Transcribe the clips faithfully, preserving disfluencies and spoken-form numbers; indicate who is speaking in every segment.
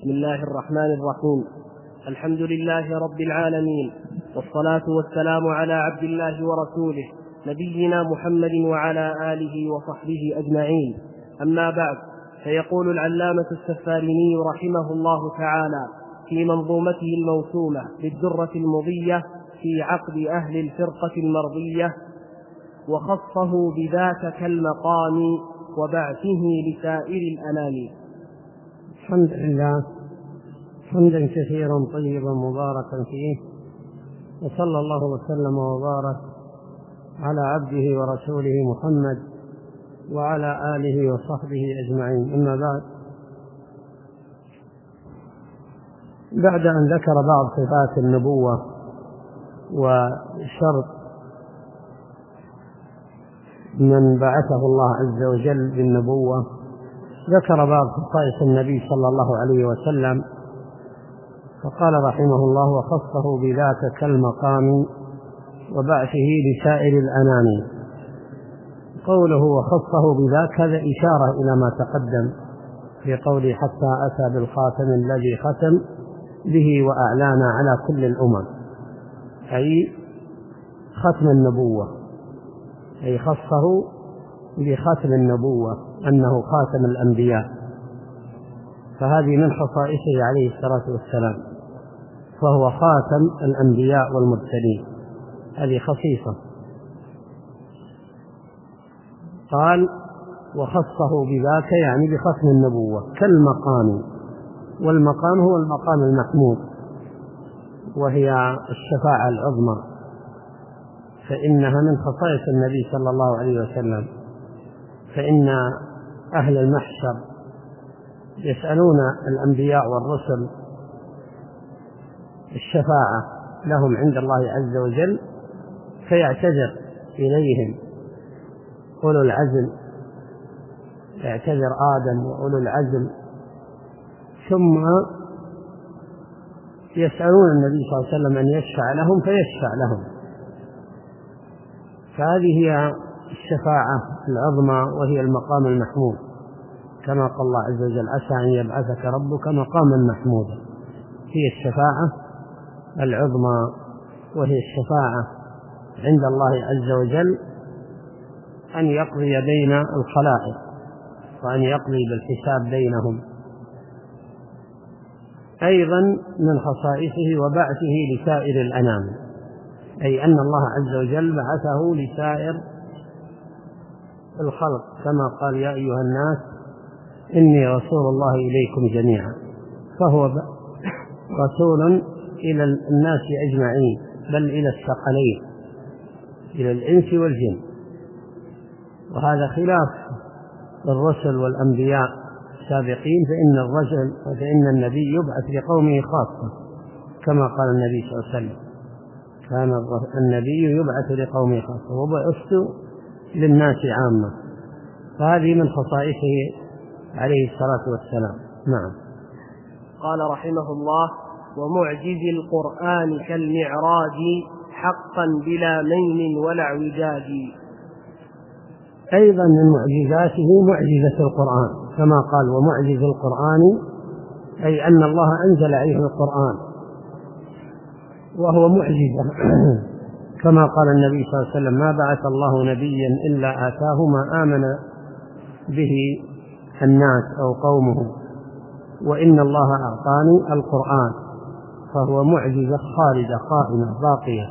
Speaker 1: بسم الله الرحمن الرحيم. الحمد لله رب العالمين، والصلاة والسلام على عبد الله ورسوله نبينا محمد وعلى آله وصحبه أجمعين. أما بعد، فيقول العلامة السفاريني رحمه الله تعالى في منظومته الموسومة بالدرة المضية في عقد أهل الفرقة المرضية: وخصه بذاك كالمقام وبعثه لسائر الأنام.
Speaker 2: الحمد لله حمدا كثيرا طيبا مباركا فيه، وصلى الله وسلم وبارك على عبده ورسوله محمد وعلى آله وصحبه أجمعين. أما بعد، بعد أن ذكر بعض صفات النبوة وشرط من بعثه الله عز وجل بالنبوة، ذكر بعض خصائص النبي صلى الله عليه وسلم، فقال رحمه الله: وخصه بذاك كالمقام وبعثه لسائر الأنام. قوله وخصه بذاك هذا إشارة إلى ما تقدم في قوله: حتى أتى بالخاتم الذي ختم به وأعلانا على كل الأمم، أي ختم النبوة، أي خصه بختم النبوة أنه خاتم الأنبياء، فهذه من خصائصه عليه الصلاة والسلام، فهو خاتم الأنبياء والمرسلين، هذه خصيصة. قال: وخصه بذاك يعني بختم النبوة كالمقام، والمقام هو المقام المحمود، وهي الشفاعة العظمى، فإنها من خصائص النبي صلى الله عليه وسلم، فإن أهل المحشر يسألون الأنبياء والرسل الشفاعة لهم عند الله عز وجل، فيعتذر إليهم أولو العزم، يعتذر آدم وأولو العزم، ثم يسألون النبي صلى الله عليه وسلم أن يشفع لهم فيشفع لهم، فهذه هي الشفاعة العظمى وهي المقام المحمود، كما قال الله عز وجل: عسى أن يبعثك ربك مقاما محمودا. هي الشفاعة العظمى، وهي الشفاعة عند الله عز وجل أن يقضي بين الخلائق وأن يقضي بالحساب بينهم. أيضا من خصائصه وبعثه لسائر الأنام، أي أن الله عز وجل بعثه لسائر الخلق، كما قال: يا أيها الناس إني رسول الله إليكم جميعا، فهو رسول إلى الناس أجمعين، بل إلى الثقلين، إلى الإنس والجن، وهذا خلاف الرسل والأنبياء السابقين، فإن الرجل فإن النبي يبعث لقومه خاصة، كما قال النبي صلى الله عليه وسلم: كان النبي يبعث لقومه خاصة وبعثت للناس عامة، فهذه من خصائصه عليه الصلاة والسلام. نعم.
Speaker 1: قال رحمه الله: ومعجز القرآن كالمعراج حقا بلا مين ولا اعوجاج.
Speaker 2: أيضا من معجزاته معجزة القرآن، كما قال: ومعجز القرآن، أي أن الله أنزل عليه القرآن وهو معجزة، كما قال النبي صلى الله عليه وسلم: ما بعث الله نبيا إلا آتاه ما آمن به الناس أو قومه، وإن الله أعطاني القرآن، فهو معجزة خالدة قائمة باقية.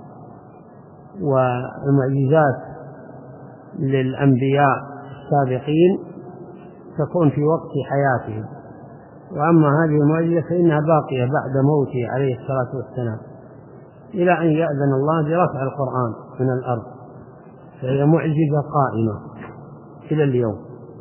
Speaker 2: والمعجزات للأنبياء السابقين تكون في وقت حياتهم، وأما هذه المعجزة فإنها باقية بعد موته عليه الصلاة والسلام، إلى أن يأذن الله برفع القرآن من الأرض، فهي معجزة قائمة إلى اليوم.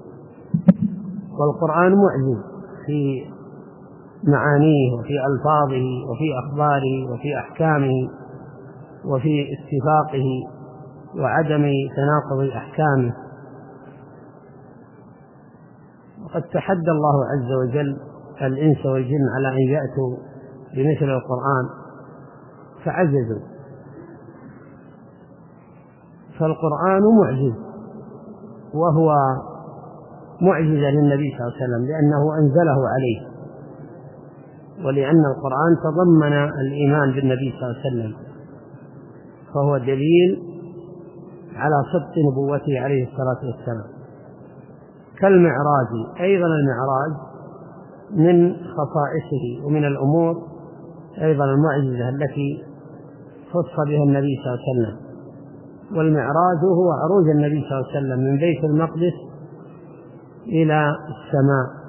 Speaker 2: والقرآن معجز في معانيه وفي ألفاظه وفي أخباره وفي أحكامه وفي اتفاقه وعدم تناقض أحكامه. وقد تحدى الله عز وجل الإنس والجن على أن يأتوا بمثل القرآن فعجزوا، فالقرآن معجز، وهو معجزة للنبي صلى الله عليه وسلم لأنه أنزله عليه، ولأن القرآن تضمن الإيمان بالنبي صلى الله عليه وسلم، فهو دليل على صدق نبوته عليه الصلاة والسلام. كالمعراج أيضا، المعراج من خصائصه ومن الأمور أيضا المعجزة التي خص بها النبي صلى الله عليه وسلم. والمعراج هو عروج النبي صلى الله عليه وسلم من بيت المقدس إلى السماء،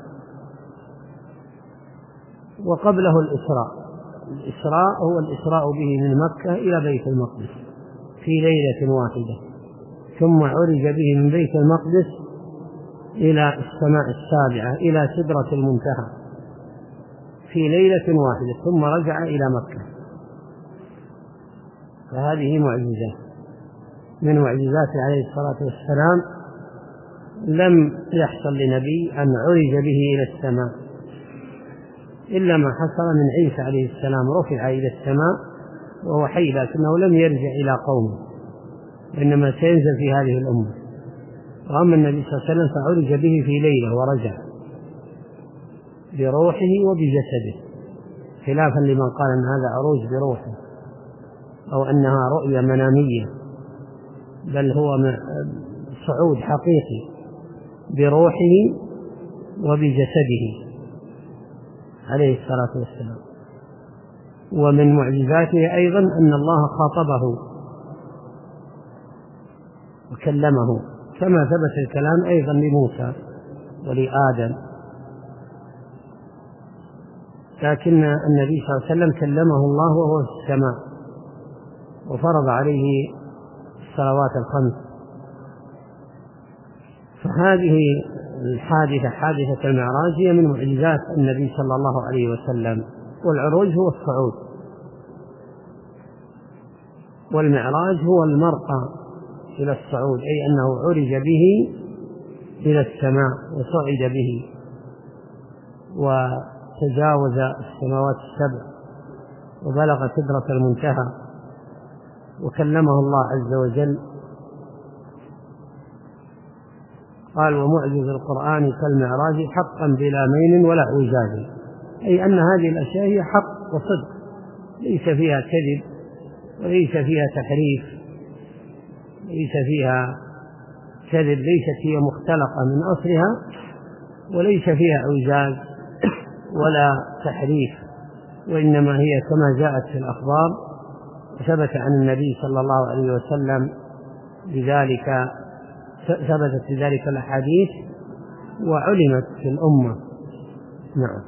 Speaker 2: وقبله الإسراء. الإسراء هو الإسراء به من مكة إلى بيت المقدس في ليلة واحدة، ثم عرج به من بيت المقدس إلى السماء السابعة إلى سدرة المنتهى في ليلة واحدة، ثم رجع إلى مكة. فهذه معجزة من معجزاته عليه الصلاة والسلام، لم يحصل لنبي أن عرج به إلى السماء إلا ما حصل من عيسى عليه السلام، رفع إلى السماء وهو حي، لكنه لم يرجع إلى قومه، إنما سينزل في هذه الأمة. وأما النبي صلى الله عليه وسلم فعرج به في ليلة ورجع بروحه وبجسده، خلافا لمن قال أن هذا عروج بروحه أو أنها رؤية منامية، بل هو صعود حقيقي بروحه وبجسده عليه الصلاة والسلام. ومن معجزاته أيضا أن الله خاطبه وكلمه، كما ثبت الكلام أيضا لموسى ولآدم، لكن النبي صلى الله عليه وسلم كلمه الله وهو في السماء وفرض عليه الصلوات الخمس. فهذه الحادثة، حادثة المعراج، هي من معجزات النبي صلى الله عليه وسلم. والعروج هو الصعود، والمعراج هو المرقى إلى الصعود، أي أنه عرج به إلى السماء وصعد به وتجاوز السماوات السبع وبلغ سدرة المنتهى وكلمه الله عز وجل. قال: ومعجز القرآن كالمعراج حقا بلا مين ولا اعوجاج، أي أن هذه الأشياء هي حق وصدق، ليس فيها كذب وليس فيها تحريف، ليس فيها كذب، ليست هي مختلقة من أصلها، وليس فيها اعوجاج ولا تحريف، وإنما هي كما جاءت في الأخبار وثبت عن النبي صلى الله عليه وسلم بذلك، ثبتت في ذلك الأحاديث وعلمت في الأمة. نعم.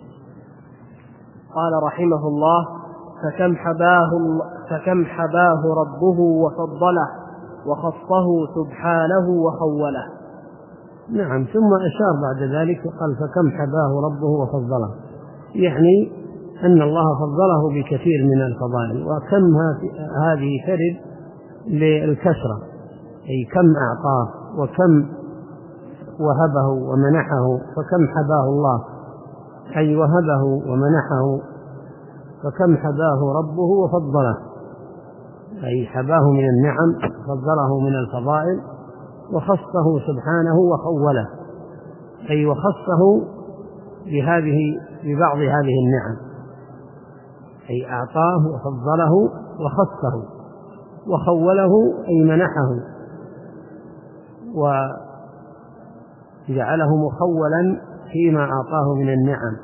Speaker 1: قال رحمه الله: فكم حباه, فكم حباه ربه وفضله وخصه سبحانه وخوله.
Speaker 2: نعم. ثم أشار بعد ذلك وقال: فكم حباه ربه وفضله، يعني أن الله فضله بكثير من الفضائل. وكم هذه ترد للكثرة، أي كم أعطاه وكم وهبه ومنحه. فكم حباه الله أي وهبه ومنحه، فكم حباه ربه وفضله أي حباه من النعم، فضله من الفضائل، وخصه سبحانه وخوله أي وخصه بهذه ببعض هذه النعم، أي أعطاه وفضله وخصه، وخوله أي منحه وجعله مخولا فيما أعطاه من النعم.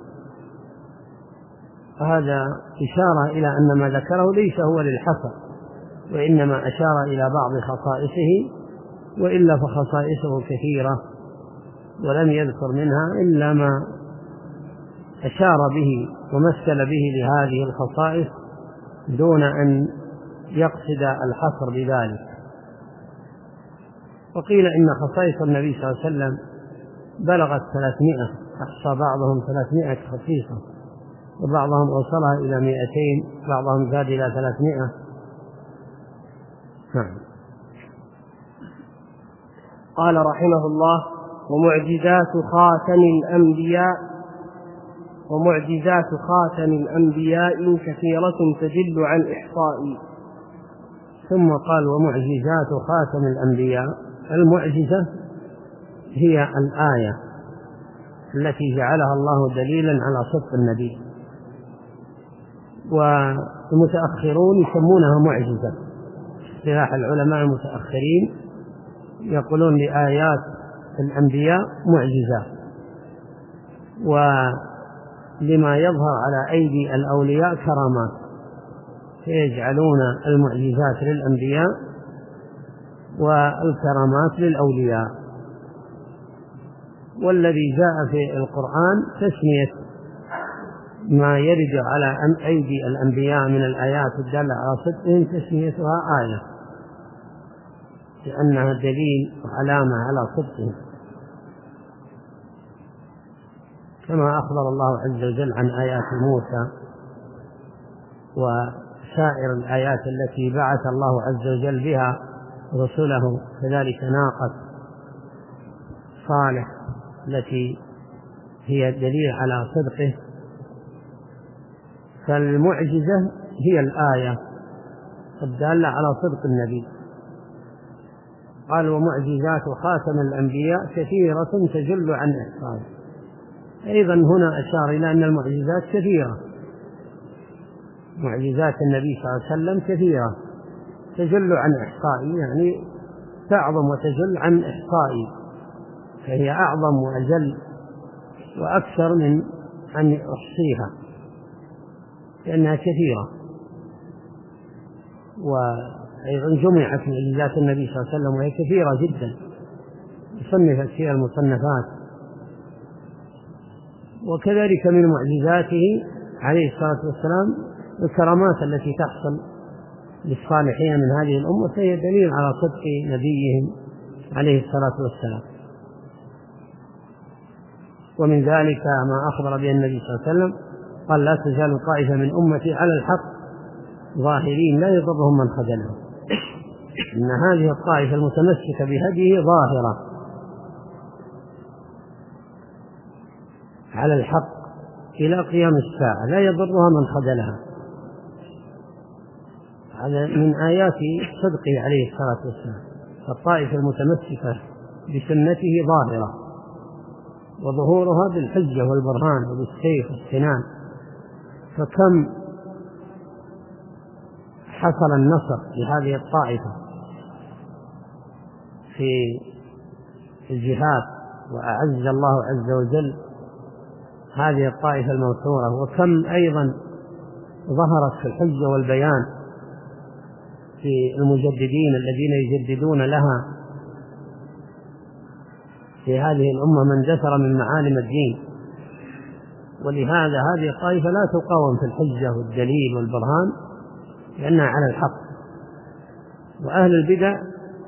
Speaker 2: فهذا إشارة إلى أن ما ذكره ليس هو للحصر، وإنما أشار إلى بعض خصائصه، وإلا فخصائصه كثيرة ولم يذكر منها إلا ما أشار به ومثل به لهذه الخصائص دون أن يقصد الحصر بذلك. وقيل إن خصائص النبي صلى الله عليه وسلم بلغت ثلاثمائة، أحصى بعضهم ثلاثمائة خصيصة، وبعضهم أوصلها إلى مائتين، بعضهم زاد إلى ثلاثمائة. نعم.
Speaker 1: قال رحمه الله: ومعجزات خاتم الأنبياء ومعجزات خاتم الأنبياء كثيرة تجل عن إحصائي.
Speaker 2: ثم قال: ومعجزات خاتم الأنبياء. المعجزة هي الآية التي جعلها الله دليلا على صدق النبي والمتأخرون يسمونها معجزة. اصطلاح العلماء المتأخرين يقولون لآيات الأنبياء معجزات، ولما يظهر على أيدي الأولياء كرامات، فيجعلون المعجزات للأنبياء والكرامات للأولياء. والذي جاء في القرآن تسمية ما يرد على أيدي الأنبياء من الآيات الدالة على صدقهم تسميتها آية، لأنها دليل وعلامة على صدقهم، كما أخبر الله عز وجل عن آيات موسى وسائر الآيات التي بعث الله عز وجل بها رسله، كذلك ناقة صالح التي هي دليل على صدقه. فالمعجزة هي الآية الدالة على صدق النبي. قال ومعجزات خاتم الأنبياء كثيرة تجل عن إحصائه. أيضا هنا أشار إلى أن المعجزات كثيرة، معجزات النبي صلى الله عليه وسلم كثيرة تجل عن إحصائه، يعني تعظم وتجل عن إحصائه، فهي أعظم وأجل وأكثر من أن أحصيها، لأنها كثيرة. وأيضا جمعت معجزات النبي صلى الله عليه وسلم وهي كثيرة جدا، صنفت فيها المصنفات. وكذلك من معجزاته عليه الصلاة والسلام الكرامات التي تحصل للصالحين من هذه الأمة، فهي دليل على صدق نبيهم عليه الصلاة والسلام. ومن ذلك ما أخبر به النبي صلى الله عليه وسلم قال لا تزال طائفة من أمتي على الحق ظاهرين لا يضرهم من خذلهم، إن هذه الطائفة المتمسكة بهديه ظاهرة على الحق إلى قيام الساعة لا يضرها من خذلها. هذا من آيات صدقه عليه الصلاة والسلام. الطائفة المتمسكة بسنته ظاهرة، وظهورها بالحجة والبرهان وبالسيف والسنان. فكم حصل النصر لهذه الطائفة في الجهاد، وأعز الله عز وجل هذه الطائفة المنصورة، وكم أيضا ظهرت في الحجة والبيان في المجددين الذين يجددون لها في هذه الأمة من دثر من معالم الدين. ولهذا هذه الطائفة لا تقاوم في الحجة والدليل والبرهان لأنها على الحق. وأهل البدع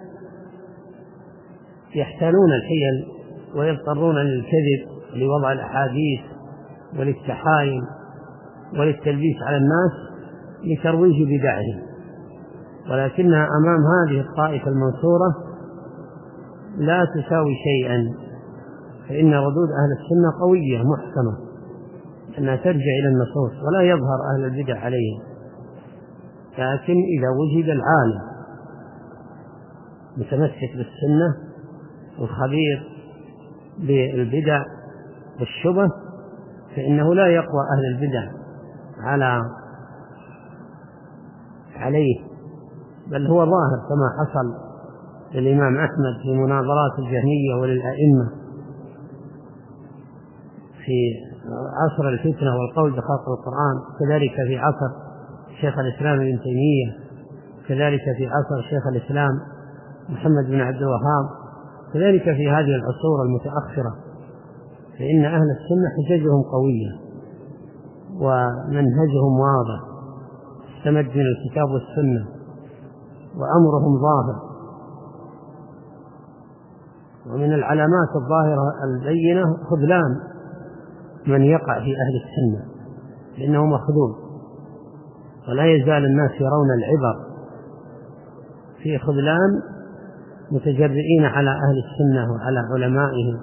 Speaker 2: يحتالون الحيل ويضطرون للكذب لوضع الأحاديث وللتحايل وللتلبيس على الناس لترويج بدعهم، ولكنها أمام هذه الطائفة المنصورة لا تساوي شيئا، فإن ردود أهل السنة قوية محكمة أنها ترجع إلى النصوص ولا يظهر أهل البدع عليهم. لكن إذا وجد العالم متمسك بالسنة والخبير بالبدع والشبه فإنه لا يقوى أهل البدع على عليه، بل هو ظاهر كما حصل للإمام أحمد في مناظرات الجهمية وللأئمة في عصر الفتنة والقول بخلق القرآن، كذلك في عصر شيخ الإسلام ابن تيمية، كذلك في عصر شيخ الإسلام محمد بن عبد الوهاب، كذلك في هذه العصور المتأخرة. فإن أهل السنة حججهم قوية ومنهجهم واضح استمد من الكتاب والسنة وأمرهم ظاهر. ومن العلامات الظاهرة البينة خذلان من يقع في أهل السنة، لأنه مخذول، ولا يزال الناس يرون العبر في خذلان متجرئين على أهل السنة وعلى علمائهم.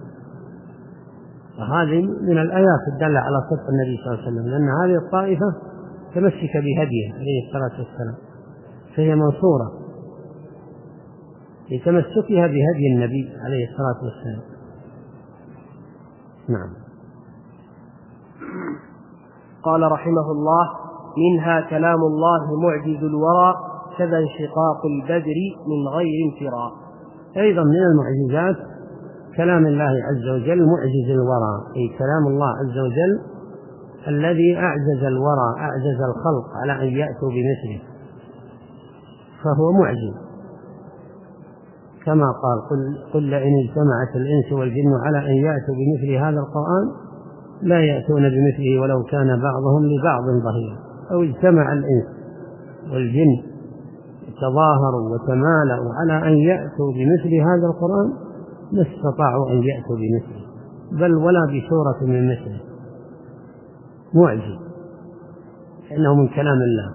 Speaker 2: وهذه من الآيات الدالة على صدق النبي صلى الله عليه وسلم، لأن هذه الطائفة تمسك بهديه عليه الصلاة والسلام، فهي منصورة لتمسكها بهدي النبي عليه الصلاة والسلام.
Speaker 1: نعم. قال رحمه الله: منها كلام الله معجز الورى كذا انشقاق البدر من غير انفراء.
Speaker 2: أيضا من المعجزات كلام الله عز وجل معجز الورى، أي كلام الله عز وجل الذي أعجز الورى أعجز الخلق على أن يأتوا بمثله، فهو معجز، كما قال قل, قل لئن اجتمعت الإنس والجن على أن يأتوا بمثل هذا القرآن لا يأتون بمثله ولو كان بعضهم لبعض ظهيرا. أو اجتمع الإنس والجن تظاهروا وتمالأوا على أن يأتوا بمثل هذا القرآن ما استطاعوا أن يأتوا بمثله بل ولا بسورة من مثله، معجز إنه من كلام الله.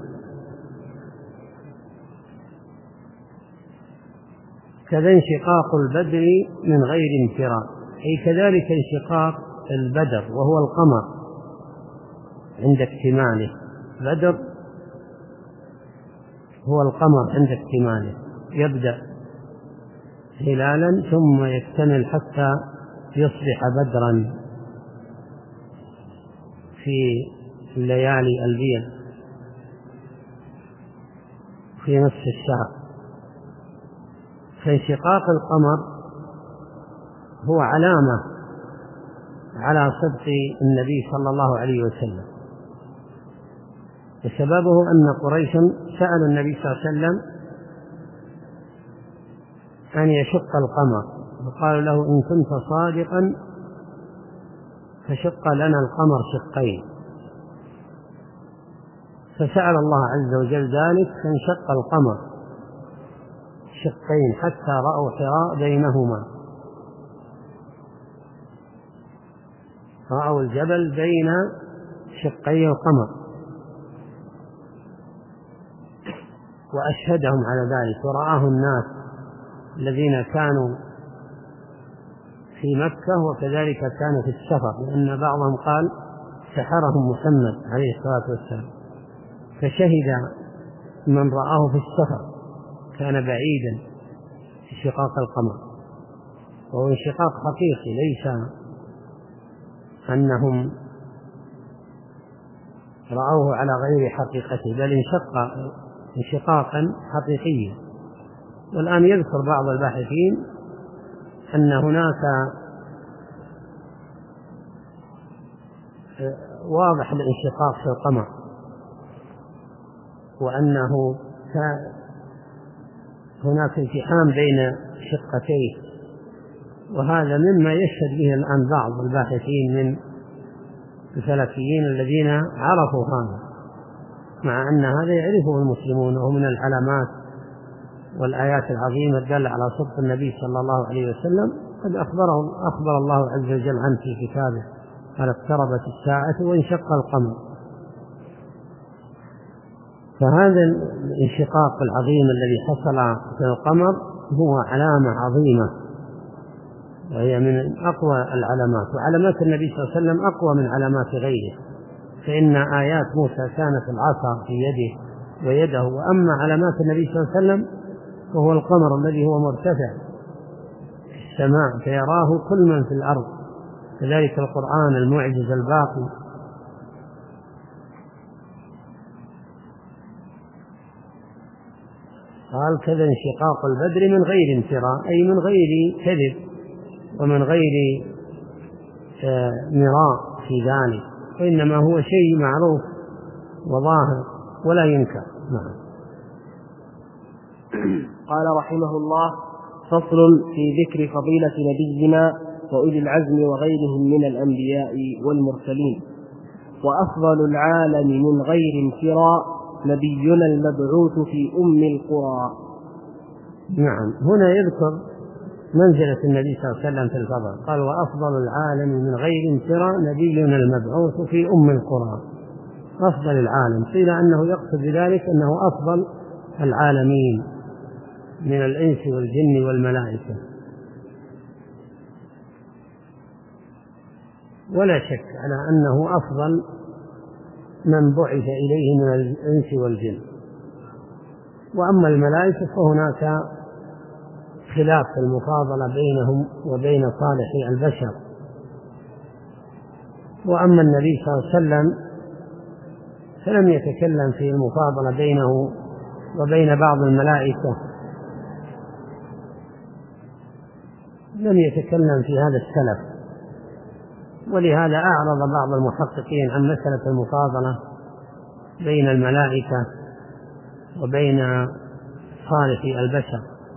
Speaker 2: كذا انشقاق البدر من غير انفراء، أي كذلك انشقاق البدر وهو القمر عند اكتماله. بدر هو القمر عند اكتماله، يبدأ هلالا ثم يكتمل حتى يصبح بدرا في الليالي البيض في نصف الشهر. فانشقاق القمر هو علامة على صدق النبي صلى الله عليه وسلم، وسببه أن قريشا سألوا النبي صلى الله عليه وسلم أن يشق القمر، فقالوا له إن كنت صادقا فشق لنا القمر شقين، فسأل الله عز وجل ذلك فانشق القمر شقين حتى رأوا حراء بينهما، رأوا الجبل بين شقي القمر، وأشهدهم على ذلك ورآه الناس الذين كانوا في مكة وكذلك كانوا في السفر، لأن بعضهم قال سحرهم محمد عليه الصلاة والسلام، فشهد من رآه في السفر كان بعيدا في شقاق القمر، وهو انشقاق حقيقي ليس أنهم رأوه على غير حقيقته، بل انشق انشقاقا حقيقيا. والآن يذكر بعض الباحثين أن هناك واضح الانشقاق في القمر، وأنه هناك التحام بين شقتيه، وهذا مما يشهد به الآن بعض الباحثين من الفلكيين الذين عرفوا هذا، مع أن هذا يعرفه المسلمون، وهو من العلامات والآيات العظيمة الدالة على صدق النبي صلى الله عليه وسلم. قد أخبره أخبر الله عز وجل عنه في كتابه قال اقتربت الساعة وانشق القمر. فهذا الانشقاق العظيم الذي حصل في القمر هو علامة عظيمة، وهي من أقوى العلامات، وعلامات النبي صلى الله عليه وسلم أقوى من علامات غيره، فإن آيات موسى كانت العصا في يده ويده، وأما علامات النبي صلى الله عليه وسلم وهو القمر الذي هو مرتفع في السماء فيراه كل من في الأرض، كذلك القرآن المعجز الباقي. قال كذا انشقاق البدر من غير انفراء، أي من غير كذب ومن غير مراء في ذلك، وإنما هو شيء معروف وظاهر ولا ينكر. نعم.
Speaker 1: قال رحمه الله: فصل في ذكر فضيلة نبينا وأولي العزم وغيرهم من الأنبياء والمرسلين. وأفضل العالم من غير انفراء نبينا المبعوث في أم القرى.
Speaker 2: نعم، هنا يذكر منزلة النبي صلى الله عليه وسلم في الفضل، قال: وأفضل العالم من غير انفراء نبينا المبعوث في أم القرى. أفضل العالم، قيل أنه يقصد بذلك أنه أفضل العالمين من الإنس والجن والملائكة، ولا شك على أنه أفضل من بعث إليه من الإنس والجن. وأما الملائكة فهناك خلاف في المفاضلة بينهم وبين صالح البشر. وأما النبي صلى الله عليه وسلم فلم يتكلم في المفاضلة بينه وبين بعض الملائكة، لم يتكلم في هذا السلف. ولهذا أعرض بعض المحققين عن مسألة المفاضلة بين الملائكة وبين صالح البشر،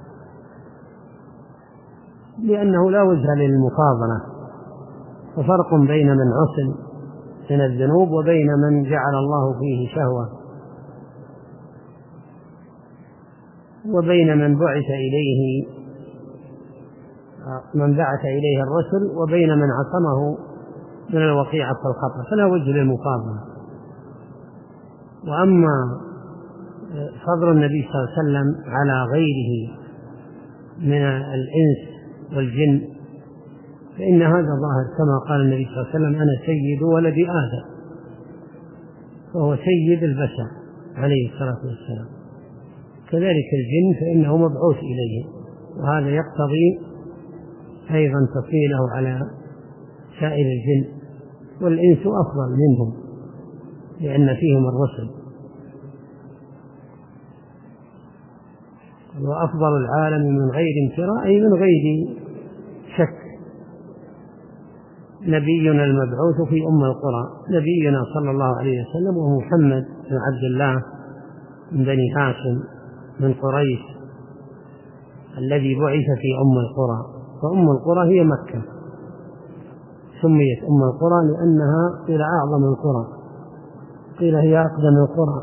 Speaker 2: لأنه لا وجه للمفاضلة، وفرق بين من عصم من الذنوب وبين من جعل الله فيه شهوة، وبين من بعث إليه من بعث إليه الرسل وبين من عصمه من الوقيعة في الخطأ، فلا وجه للمفاضلة. وأما فضل النبي صلى الله عليه وسلم على غيره من الإنس والجن فإن هذا ظاهر، كما قال النبي صلى الله عليه وسلم: أنا سيد ولد آدم، فهو سيد البشر عليه الصلاة والسلام. كذلك الجن فإنه مبعوث إليه، وهذا يقتضي أيضا تفضيله على سائر الجن، والإنس أفضل منهم لأن فيهم الرسل. وأفضل العالم من غير امتراء، أي من غير شك، نبينا المبعوث في أم القرى، نبينا صلى الله عليه وسلم، ومحمد بن عبد الله من بني هاشم من قريش الذي بعث في أم القرى. فأم القرى هي مكة، سميت أم القرى لأنها قيل أعظم القرى، قيل هي أقدم القرى،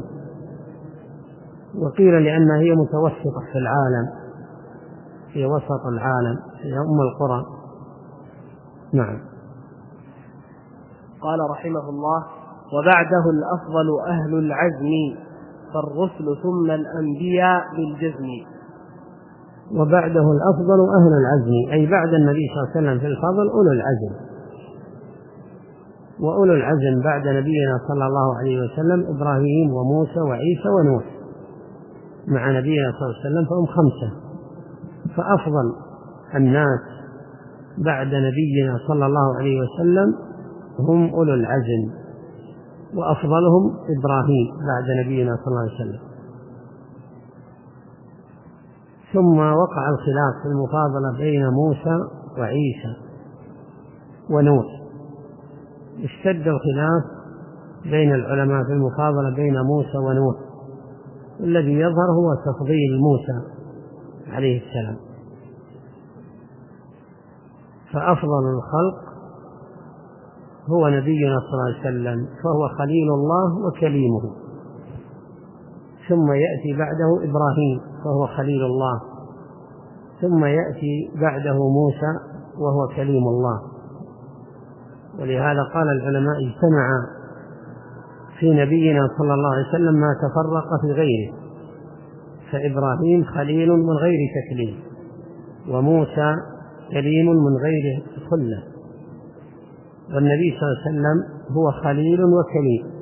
Speaker 2: وقيل لأنها هي متوسطة في العالم، في وسط العالم، هي أم القرى. نعم.
Speaker 1: قال رحمه الله: وبعده الأفضل أهل العزم، فالرسل ثم الأنبياء بالجزم.
Speaker 2: وبعده الأفضل أهل العزم، أي بعد النبي صلى الله عليه وسلم في الفضل أولو العزم، وأولو العزم بعد نبينا صلى الله عليه وسلم إبراهيم وموسى وعيسى ونوح، مع نبينا صلى الله عليه وسلم فهم خمسة. فأفضل الناس بعد نبينا صلى الله عليه وسلم هم أولو العزم، وأفضلهم إبراهيم بعد نبينا صلى الله عليه وسلم. ثم وقع الخلاف في المفاضلة بين موسى وعيسى ونوح، اشتد الخلاف بين العلماء في المفاضلة بين موسى ونوح، الذي يظهر هو تفضيل موسى عليه السلام، فأفضل الخلق هو نبينا صلى الله عليه وسلم، فهو خليل الله وكليمه. ثم يأتي بعده إبراهيم فهو خليل الله، ثم يأتي بعده موسى وهو كليم الله. ولهذا قال العلماء: اجتمع في نبينا صلى الله عليه وسلم ما تفرق في غيره، فإبراهيم خليل من غير تكليم، وموسى كليم من غير خلة، والنبي صلى الله عليه وسلم هو خليل وكليم.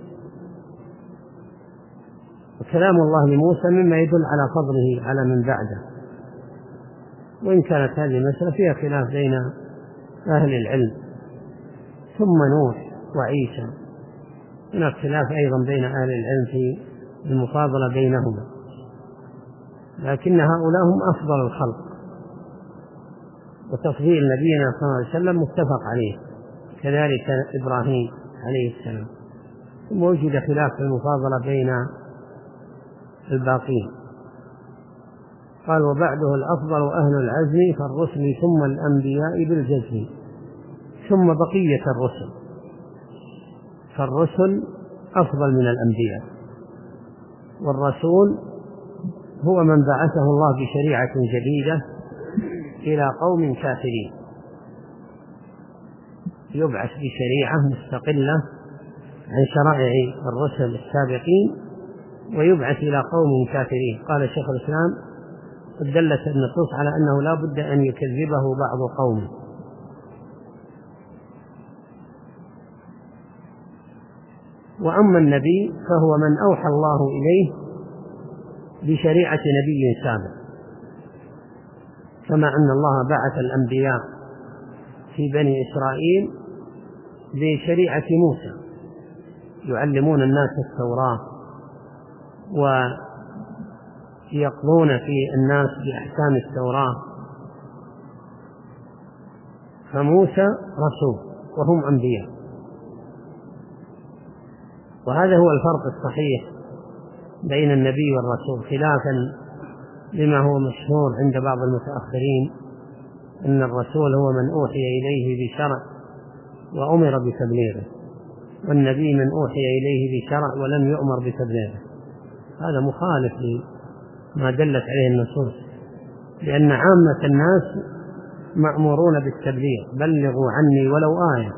Speaker 2: وكلام الله لموسى مما يدل على فضله على من بعده، وإن كانت هذه المسألة فيها خلاف بين أهل العلم. ثم نوح وعيسى هناك خلاف أيضا بين أهل العلم في المفاضلة بينهما، لكن هؤلاء هم أفضل الخلق، وتفضيل نبينا صلى الله عليه وسلم متفق عليه، كذلك إبراهيم عليه السلام. ثم وجد خلاف في المفاضلة بين الباقين. قال: وبعده الأفضل أهل العزم، فالرسل ثم الأنبياء بالجزم. ثم بقية الرسل، فالرسل أفضل من الأنبياء، والرسول هو من بعثه الله بشريعة جديدة إلى قوم كافرين، يبعث بشريعة مستقلة عن شرائع الرسل السابقين ويبعث إلى قوم كافرين. قال شيخ الإسلام: قد دلت النصوص على أنه لا بد أن يكذبه بعض قومه. وأما النبي فهو من أوحى الله إليه بشريعة نبي سابق، كما أن الله بعث الأنبياء في بني إسرائيل بشريعة موسى يعلمون الناس التوراة ويقضون في الناس بأحكام التوراة. فموسى رسول وهم أنبياء، وهذا هو الفرق الصحيح بين النبي والرسول، خلافا لما هو مشهور عند بعض المتأخرين أن الرسول هو من أوحي إليه بشرع وأمر بتبليغه، والنبي من أوحي إليه بشرع ولم يؤمر بتبليغه. هذا مخالف لما دلت عليه النصوص، لأن عامة الناس مأمورون بالتبليغ، بلغوا عني ولو آية.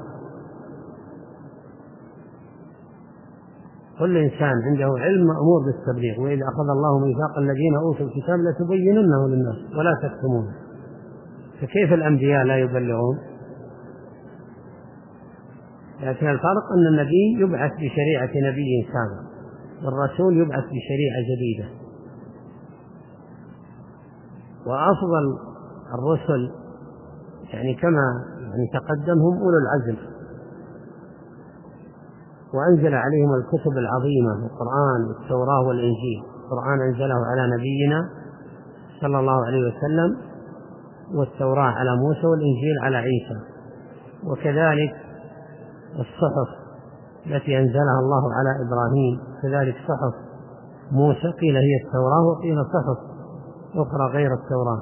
Speaker 2: كل إنسان عنده علم مأمور بالتبليغ، وإذا أخذ الله ميثاق الذين أوتوا الكتاب لتبيننه للناس ولا تكتمونه. فكيف الأنبياء لا يبلغون؟ لكن الفرق أن النبي يبعث بشريعة نبي سابق، والرسول يبعث بشريعة جديدة. وأفضل الرسل يعني كما يعني تقدمهم أولو العزم، وأنزل عليهم الكتب العظيمة، القرآن والتوراة والإنجيل. القرآن أنزله على نبينا صلى الله عليه وسلم، والتوراة على موسى، والإنجيل على عيسى. وكذلك الصحف التي أنزلها الله على إبراهيم، كذلك صحف موسى قيل هي التوراة وقيل صحف أخرى غير التوراة.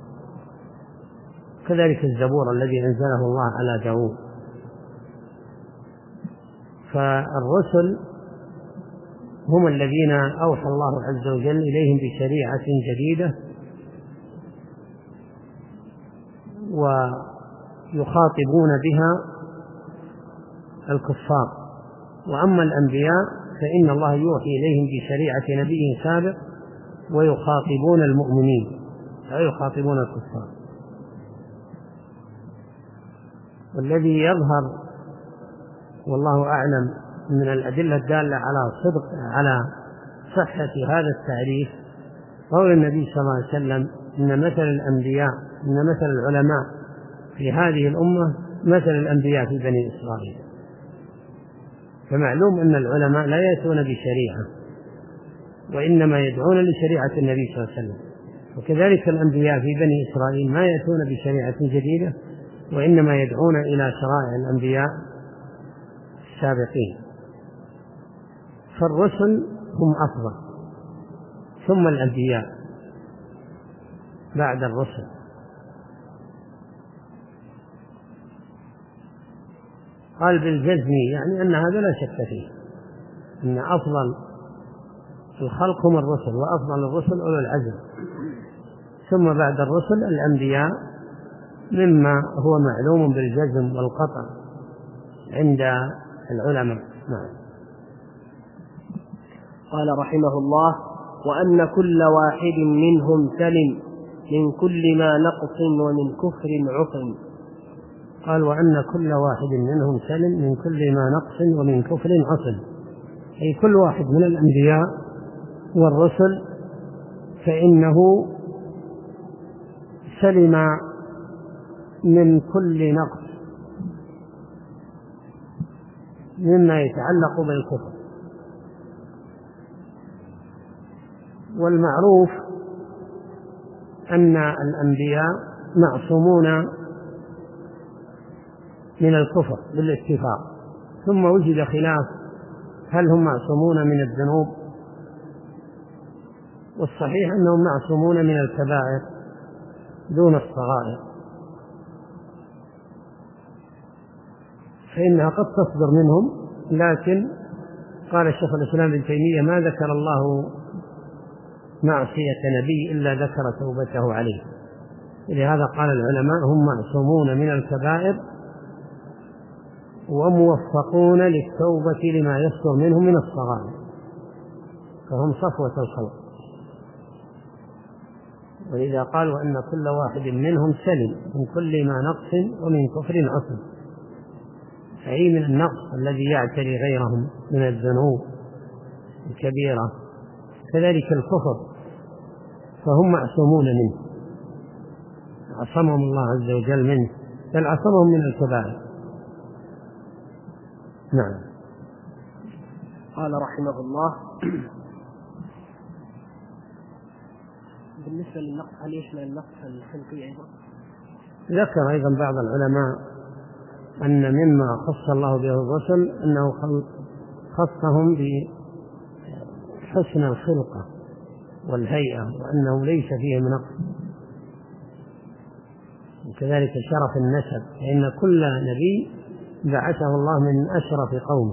Speaker 2: كذلك الزبور الذي أنزله الله على داود. فالرسل هم الذين أوحى الله عز وجل إليهم بشريعة جديدة ويخاطبون بها الكفار. وأما الأنبياء فإن الله يوحي إليهم بشريعة نبي سابق ويخاطبون المؤمنين لا يخاطبون الكفار. والذي يظهر والله أعلم من الأدلة الدالة على صدق على صحة هذا التعريف قول النبي صلى الله عليه وسلم إن مثل الأنبياء إن مثل العلماء في هذه الأمة مثل الأنبياء في بني إسرائيل. فمعلوم أن العلماء لا يأتون بشريعة، وإنما يدعون لشريعة النبي صلى الله عليه وسلم. وكذلك الأنبياء في بني إسرائيل ما يأتون بشريعة جديدة، وإنما يدعون إلى شرائع الأنبياء السابقين. فالرسل هم أفضل، ثم الأنبياء بعد الرسل. قال بالجزم يعني أن هذا لا شك فيه، أن أفضل الخلق هم الرسل، وأفضل الرسل أولو العزم، ثم بعد الرسل الأنبياء، مما هو معلوم بالجزم والقطع عند العلماء. نعم.
Speaker 1: قال رحمه الله: وأن كل واحد منهم سلم من كل ما نقص ومن كفر عصم.
Speaker 2: قال: وأن كل واحد منهم سلم من كل ما نقص ومن كفر عصم، أي كل واحد من الأنبياء والرسل فإنه سلم من كل نقص مما يتعلق بالكفر. والمعروف أن الأنبياء معصومون من الكفر بالاتفاق، ثم وجد خلاف هل هم معصومون من الذنوب، والصحيح أنهم معصومون من الكبائر دون الصغائر، فإنها قد تصدر منهم. لكن قال الشيخ الإسلام ابن تيمية: ما ذكر الله معصية نبي إلا ذكر توبته عليه. لهذا قال العلماء: هم معصومون من الكبائر وموفقون للتوبة لما يصدر منهم من الصغائر، فهم صفوة الخلق. وإذا قالوا أن كل واحد منهم سلم من كل ما نقص ومن كفر عصم، أي من النقص الذي يعتري غيرهم من الذنوب الكبيرة، كذلك الكفر فهم معصومون منه، عصمهم الله عز وجل منه، بل عصمهم من الكبائر. نعم.
Speaker 1: قال رحمه الله: بالنسبة للنقص هل يشمل النقص الخلقي أيضا؟
Speaker 2: ذكر أيضا بعض العلماء أن مما خص الله به الرسل أنه خصهم بحسن الخلقة والهيئة وأنه ليس فيهم نقص، وكذلك شرف النسب، فإن كل نبي بعثه الله من أشرف قومه،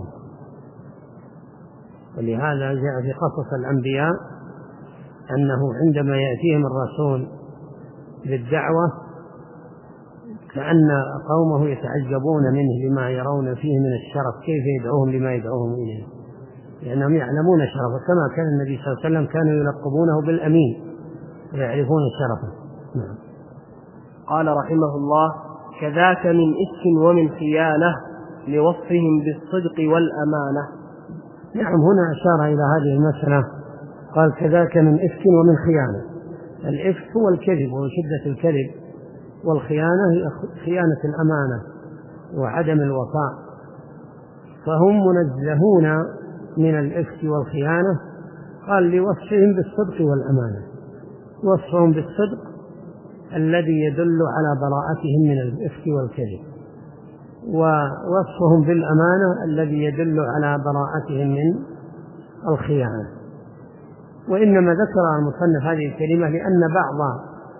Speaker 2: ولهذا جاء في قصص الأنبياء أنه عندما يأتيهم الرسول بالدعوة كأن قومه يتعجبون منه لما يرون فيه من الشرف، كيف يدعوهم لما يدعوهم إليه، لأنهم يعلمون شرفه، كما كان النبي صلى الله عليه وسلم كانوا يلقبونه بالأمين ويعرفون شرفه. نعم.
Speaker 1: قال رحمه الله: كذاك من إفك ومن خيانة لوصفهم بالصدق والأمانة.
Speaker 2: نعم، هنا أشار إلى هذه المسألة، قال كذاك من إفك ومن خيانة. الإفك هو الكذب وشدة الكذب، والخيانة هي خيانة الأمانة وعدم الوفاء، فهم منزهون من الإفك والخيانة. قال لوصفهم بالصدق والأمانة، وصفهم بالصدق الذي يدل على براءتهم من الإفك والكذب، ووصفهم بالأمانة الذي يدل على براءتهم من الخيانة. وإنما ذكر المصنف هذه الكلمة لأن بعض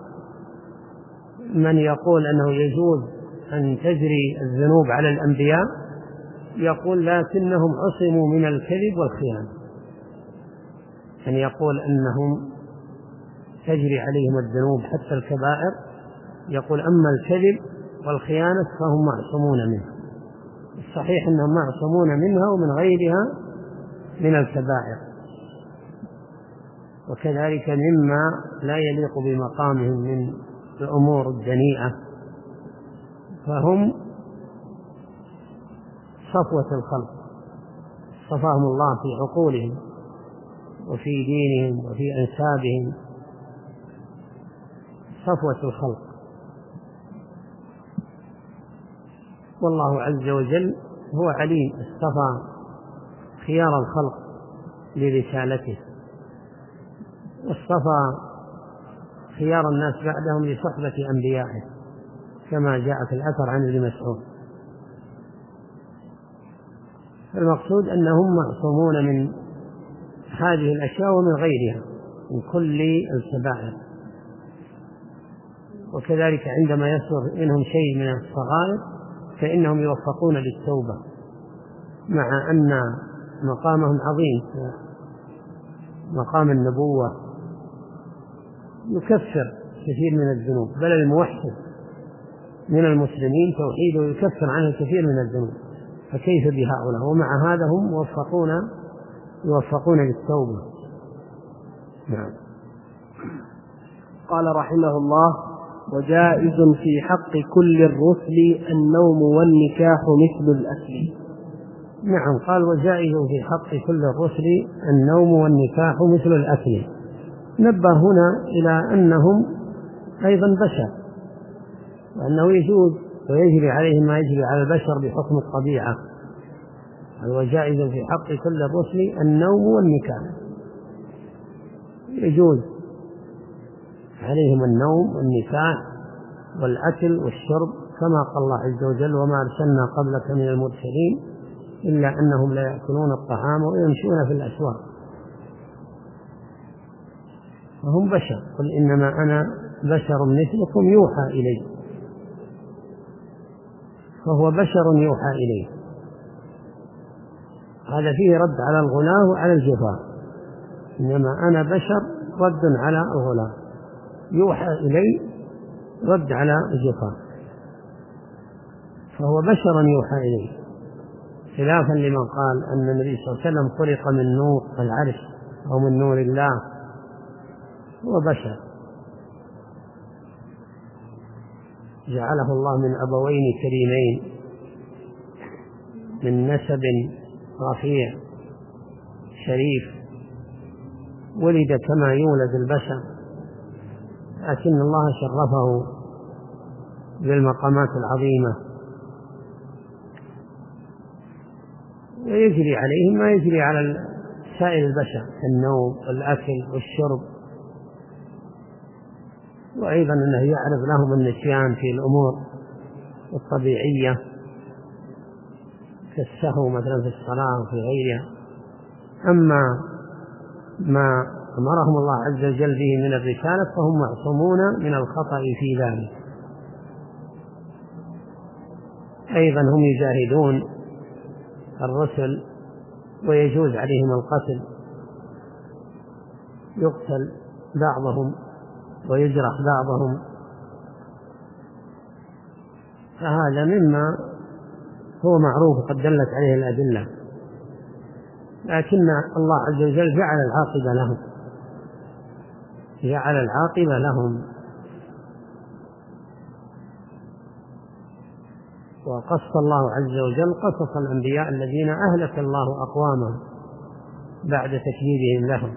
Speaker 2: من يقول أنه يجوز أن تجري الذنوب على الأنبياء يقول لكنهم عصموا من الكذب والخيانة، أن يقول أنهم تجري عليهم الذنوب حتى الكبائر، يقول أما الكذب والخيانة فهم معصومون منه. الصحيح أنهم معصومون منها ومن غيرها من الكبائر، وكذلك مما لا يليق بمقامهم من الأمور الدنيئة، فهم صفوة الخلق، صفاهم الله في عقولهم وفي دينهم وفي أنسابهم، صفوة الخلق. والله عز وجل هو عليم، اصطفى خيار الخلق لرسالته، واصطفى خيار الناس بعدهم لصحبة أنبيائه، كما جاء في الأثر عن ابن مسعود. المقصود أنهم معصومون من هذه الأشياء ومن غيرها من كل الكبائر، وكذلك عندما يصدر منهم شيء من الصغائر فإنهم يوفقون للتوبة، مع أن مقامهم عظيم، مقام النبوة يكفر كثير من الذنوب، بل الموحد من المسلمين توحيده يكفر عنه كثير من الذنوب، فكيف بهؤلاء؟ ومع هذا هم موفقون يوفقون للتوبة. نعم.
Speaker 1: قال رحمه الله: وجائز في حق كل الرسل النوم والنكاح مثل الأكل.
Speaker 2: نعم، قال وجائز في حق كل الرسل النوم والنكاح مثل الأكل. نبه هنا إلى أنهم أيضا بشر، وأنه يجوز ويجري عليهم ما يجري على البشر بحكم الطبيعة. وجائز في حق كل الرسل النوم والنكاح، يجوز عليهم النوم والنكاح والأكل والشرب، كما قال الله عز وجل: وما أرسلنا قبلك من المرسلين إلا أنهم لا يأكلون الطعام ويمشون في الأسواق. فهم بشر، قل إنما أنا بشر مثلكم يوحى إلي، فهو بشر يوحى إليه. هذا فيه رد على الغلاة وعلى الجفاء، إنما أنا بشر رد على الغلاة، يوحى إلي رد على الجفاء، فهو بشر يوحى إليه، خلافا لمن قال أن النبي صلى الله عليه وسلم خلق من نور العرش أو من نور الله، هو بشر جعله الله من أبوين كريمين من نسب رفيع شريف، ولد كما يولد البشر، لكن الله شرفه بالمقامات العظيمة ويجري عليهم ما يجري على سائر البشر النوم والأكل والشرب، وأيضا أنه يعرض لهم النسيان في الأمور الطبيعية كالسهو مثلا في الصلاة وفي غيرها. أما ما أمرهم الله عز وجل به من الرسالة فهم معصومون من الخطأ في ذلك. أيضا هم يجاهدون الرسل ويجوز عليهم القتل، يقتل بعضهم ويجرح بعضهم، فهذا مما هو معروف قد دلت عليه الأدلة، لكن الله عز وجل جعل العاقبة لهم جعل العاقبة لهم وقص الله عز وجل قصص الأنبياء الذين أهلك الله أقوامهم بعد تكذيبهم لهم.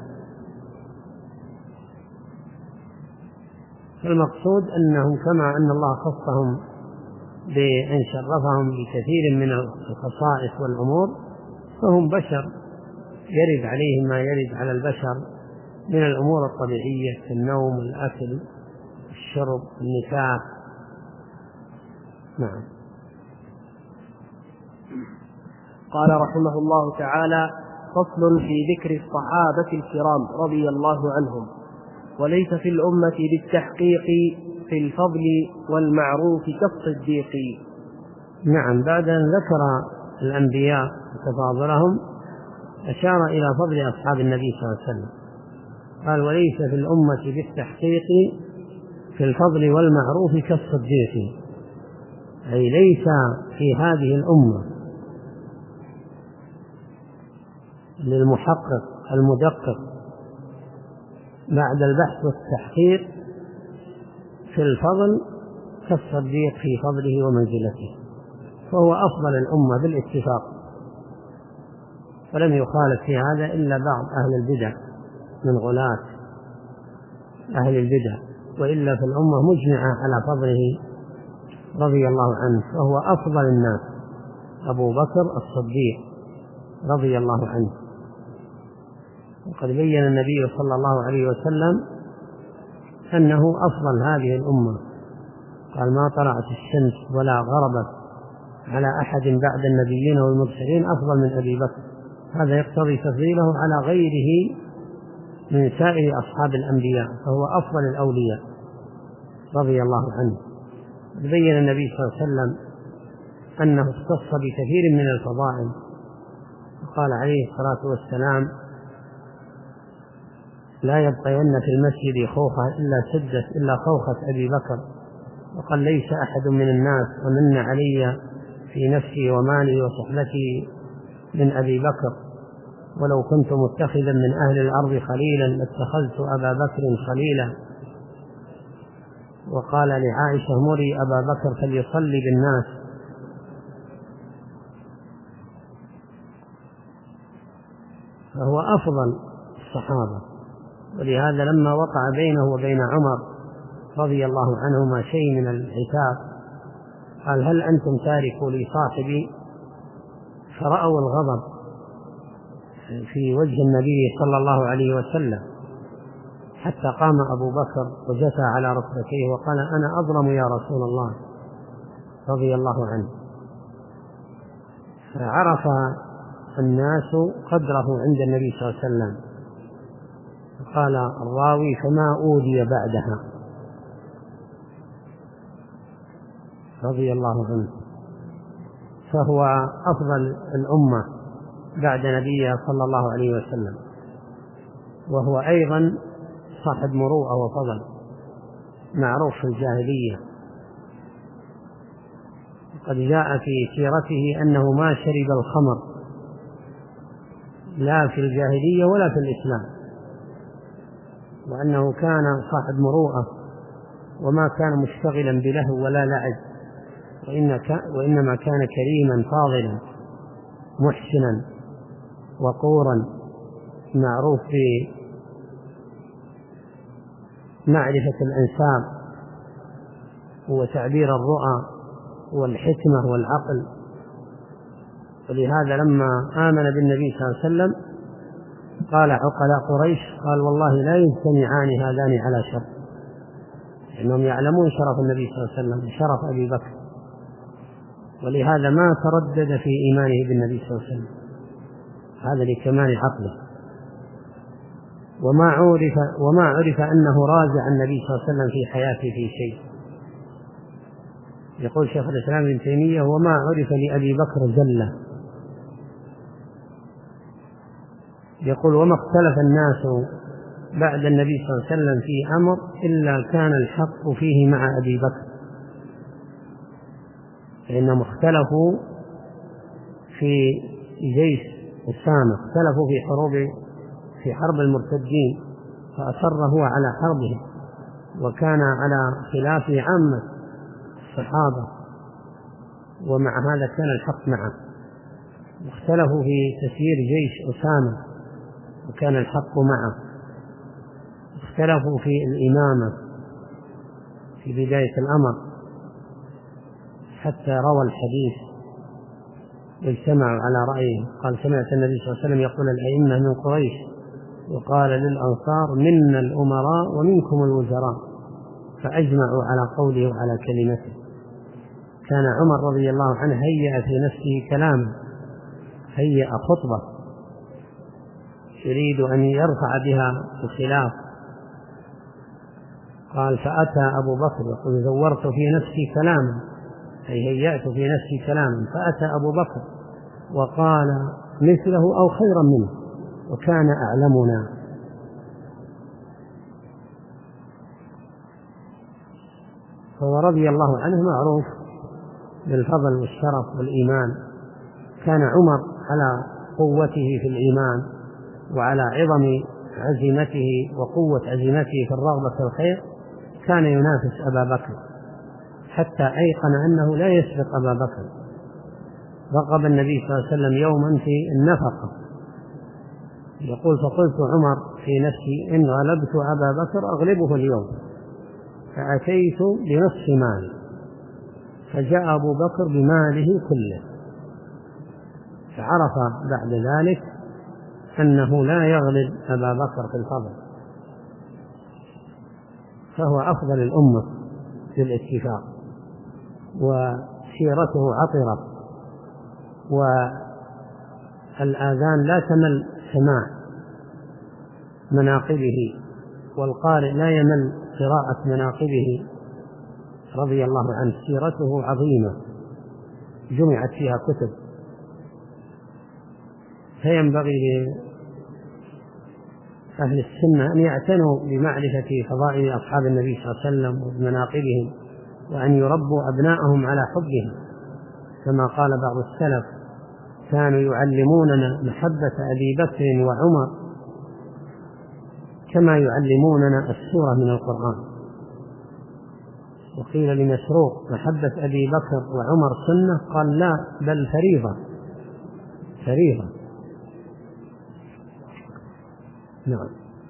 Speaker 2: فالمقصود أنهم كما أن الله خصهم بأن شرفهم بكثير من الخصائص والأمور، فهم بشر يرد عليهم ما يرد على البشر من الأمور الطبيعية كالنوم والأكل الشرب النكاح. نعم.
Speaker 1: قال رحمه الله تعالى: فصل في ذكر الصحابة الكرام رضي الله عنهم، وليس في الأمة بالتحقيق في الفضل والمعروف كالصديق.
Speaker 2: نعم، بعد أن ذكر الأنبياء وتفاضلهم أشار إلى فضل أصحاب النبي صلى الله عليه وسلم، قال: وليس في الأمة بالتحقيق في الفضل والمعروف كالصديق، أي ليس في هذه الأمة للمحقق المدقق بعد البحث والتحقيق في الفضل كالصديق في فضله ومنزلته، فهو أفضل الأمة بالاتفاق، ولم يخالف في هذا إلا بعض أهل البدع من غلاة أهل البدع، وإلا في الأمة مجمعة على فضله رضي الله عنه، فهو أفضل الناس أبو بكر الصديق رضي الله عنه. وقد بين النبي صلى الله عليه وسلم أنه أفضل هذه الأمة، قال: ما طلعت الشمس ولا غربت على أحد بعد النبيين والمرسلين أفضل من أبي بكر. هذا يقتضي تفضيله على غيره من سائر أصحاب الأنبياء، فهو أفضل الأولياء رضي الله عنه. بين النبي صلى الله عليه وسلم أنه اختص بكثير من الفضائل، وقال عليه الصلاة والسلام: لا يبقين في المسجد خوخة إلا سدت إلا خوخة أبي بكر. وقال: ليس أحد من الناس أمن علي في نفسي ومالي وصحبتي من أبي بكر، ولو كنت متخذا من أهل الأرض خليلا لاتخذت أبا بكر خليلا. وقال لعائشة: مري أبا بكر فليصلي بالناس. فهو أفضل الصحابة، ولهذا لما وقع بينه وبين عمر رضي الله عنهما شيء من العتاب قال: هل أنتم تاركوا لي صاحبي؟ فرأوا الغضب في وجه النبي صلى الله عليه وسلم، حتى قام أبو بكر وجثى على ركبتيه وقال: أنا أظلم يا رسول الله رضي الله عنه. فعرف الناس قدره عند النبي صلى الله عليه وسلم. قال الراوي: فما أوذي بعدها رضي الله عنه. فهو أفضل الأمة بعد نبيه صلى الله عليه وسلم، وهو أيضا صاحب مروءة وفضل معروف في الجاهلية. قد جاء في سيرته أنه ما شرب الخمر لا في الجاهلية ولا في الإسلام، وأنه كان صاحب مروءة وما كان مشتغلا بلهو ولا لعب، وإنما كان كريما فاضلا محسنا وقورا معروف بمعرفة الأنساب وتعبير الرؤى والحكمة والعقل. ولهذا لما آمن بالنبي صلى الله عليه وسلم قال عقلاء قريش قال والله لا يجتمعان هذان على شر، إنهم يعلمون شرف النبي صلى الله عليه وسلم وشرف أبي بكر، ولهذا ما تردد في إيمانه بالنبي صلى الله عليه وسلم، هذا لكمال عقله. وما عرف وما عرف أنه راجع النبي صلى الله عليه وسلم في حياته في شيء. يقول شيخ الإسلام ابن تيمية وما عرف لأبي بكر زلة. يقول وما اختلف الناس بعد النبي صلى الله عليه وسلم في أمر إلا كان الحق فيه مع أبي بكر، فإنهم اختلفوا في جيش أسامة، اختلفوا في حروب في حرب المرتدين، فأصر هو على حربه وكان على خلاف عامة الصحابة، ومع هذا كان الحق معه. واختلفوا في تسيير جيش أسامة وكان الحق معه. اختلفوا في الإمامة في بداية الأمر حتى روى الحديث اجتمعوا على رأيه. قال سمعت النبي صلى الله عليه وسلم يقول الأئمة من قريش وقال للأنصار منا الأمراء ومنكم الوزراء، فأجمعوا على قوله وعلى كلمته. كان عمر رضي الله عنه هيأ في نفسه كلاما، هيأ خطبة يريد أن يرفع بها الخلاف. قال فأتى أبو بكر يقول زورت في نفسي كلاما، أي هيأت في نفسي كلاما، فأتى أبو بكر وقال مثله أو خيرا منه وكان أعلمنا. فهو رضي الله عنه معروف بالفضل والشرف والإيمان. كان عمر على قوته في الإيمان وعلى عظم عزيمته وقوة عزيمته في الرغبة في الخير كان ينافس أبا بكر، حتى أيقن أنه لا يسبق أبا بكر. رغب النبي صلى الله عليه وسلم يوما في النفقة، يقول فقلت عمر في نفسي إن غلبت أبا بكر أغلبه اليوم، فأتيت بنصف مالي، فجاء أبو بكر بماله كله، فعرف بعد ذلك أنه لا يغلب أبا بكر في الفضل، فهو أفضل الأمة في الاتفاق، وسيرته عطرة، والآذان لا تمل سماع مناقبه، والقارئ لا يمل قراءة مناقبه رضي الله عنه. سيرته عظيمة جمعت فيها كتب، فينبغي لأهل السنة أن يعتنوا بمعرفة فضائل أصحاب النبي صلى الله عليه وسلم ومناقبهم، وأن يربوا أبناءهم على حبهم، كما قال بعض السلف كانوا يعلموننا محبة أبي بكر وعمر كما يعلموننا السورة من القرآن. وقيل لمسروق محبة أبي بكر وعمر سنة؟ قال لا، بل فريضة فريضة. نعم.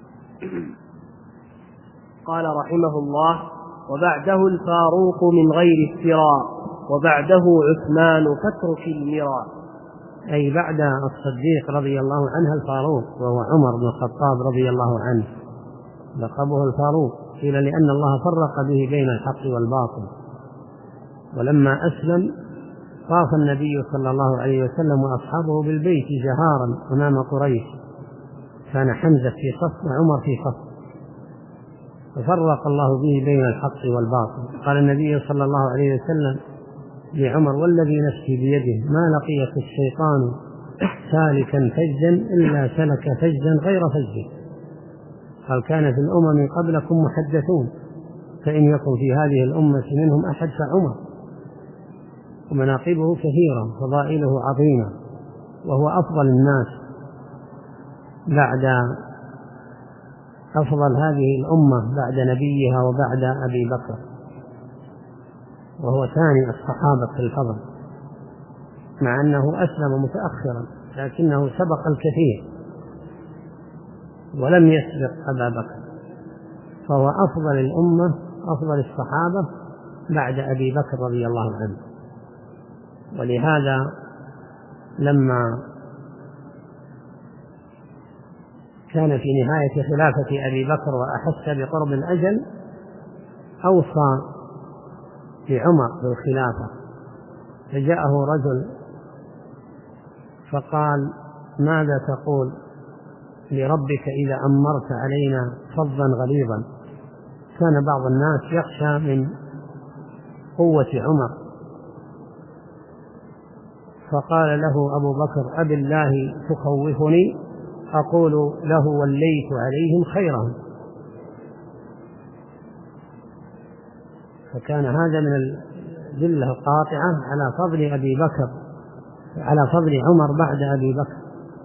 Speaker 1: قال رحمه الله وبعده الفاروق من غير افتراء، وبعده عثمان فاترك المراء،
Speaker 2: أي بعد الصديق رضي الله عنه الفاروق، وهو عمر بن الخطاب رضي الله عنه، لقبه الفاروق. قيل لأن الله فرق به بين الحق والباطل. ولما أسلم طاف النبي صلى الله عليه وسلم وأصحابه بالبيت جهارا أمام قريش، كان حمزة في صف وعمر في صف، ففرق الله به بين الحق والباطل. قال النبي صلى الله عليه وسلم لعمر والذي نفسي بيده ما لقيك الشيطان سالكا فجا إلا سلك فجا غير فجه. قال كان في الأمم قبلكم محدثون، فإن يكن في هذه الأمة منهم أحد فعمر. ومناقبه كثيرة، فضائله عظيمة، وهو أفضل الناس بعد أفضل هذه الأمة بعد نبيها وبعد أبي بكر، وهو ثاني الصحابة في الفضل، مع أنه أسلم متأخرا لكنه سبق الكثير ولم يسبق أبا بكر، فهو أفضل الأمة أفضل الصحابة بعد أبي بكر رضي الله عنه. ولهذا لما كان في نهاية خلافة أبي بكر وأحس بقرب الأجل أوصى بعمر بالخلافة، فجاءه رجل فقال: ماذا تقول لربك إذا أمرت علينا فظا غليظا؟ كان بعض الناس يخشى من قوة عمر، فقال له أبو بكر: أبي الله تخوفني؟ أقول له: وليت عليهم خيرهم. فكان هذا من الدلة القاطعة على فضل أبي بكر، على فضل عمر بعد أبي بكر،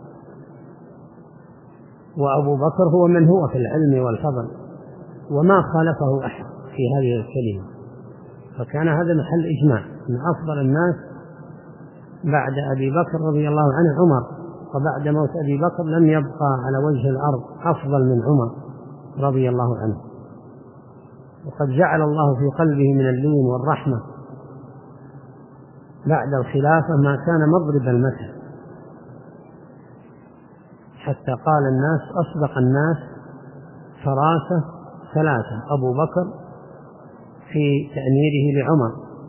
Speaker 2: وأبو بكر هو من هو في العلم والفضل، وما خالفه أحد في هذه الكلمة. فكان هذا محل إجماع من أفضل الناس بعد أبي بكر رضي الله عنه عمر، وبعد موت أبي بكر لم يبقى على وجه الأرض أفضل من عمر رضي الله عنه. وقد جعل الله في قلبه من اللين والرحمة بعد الخلافة ما كان مضرب المثل، حتى قال الناس: أصدق الناس فراسة ثلاثة: أبو بكر في تأميره لعمر،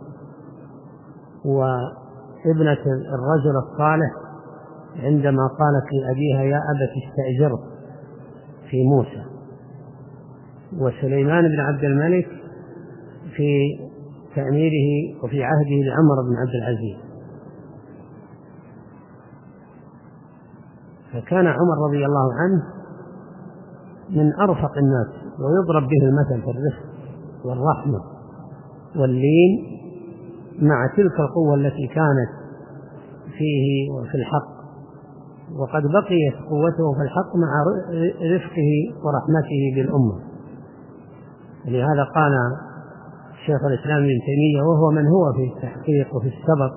Speaker 2: وابنة الرجل الصالح عندما قالت لأبيها: يا أبت استأجره في موسى، وسليمان بن عبد الملك في تأميره وفي عهده لعمر بن عبد العزيز. فكان عمر رضي الله عنه من أرفق الناس، ويضرب به المثل في الرفق والرحمة واللين مع تلك القوة التي كانت فيه وفي الحق، وقد بقيت قوته في الحق مع رفقه ورحمته بالأمة. لهذا قال شيخ الإسلام ابن تيمية وهو من هو في التحقيق وفي السبق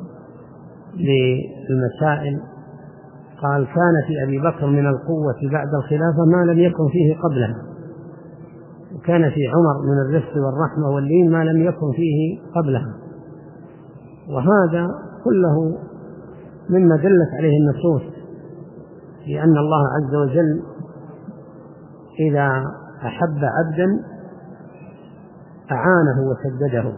Speaker 2: للمسائل، قال: كان في أبي بكر من القوة بعد الخلافة ما لم يكن فيه قبلها، وكان في عمر من الرفق والرحمة واللين ما لم يكن فيه قبلها. وهذا كله مما دلت عليه النصوص، لأن الله عز وجل إذا أحب عبدا أعانه وسدده.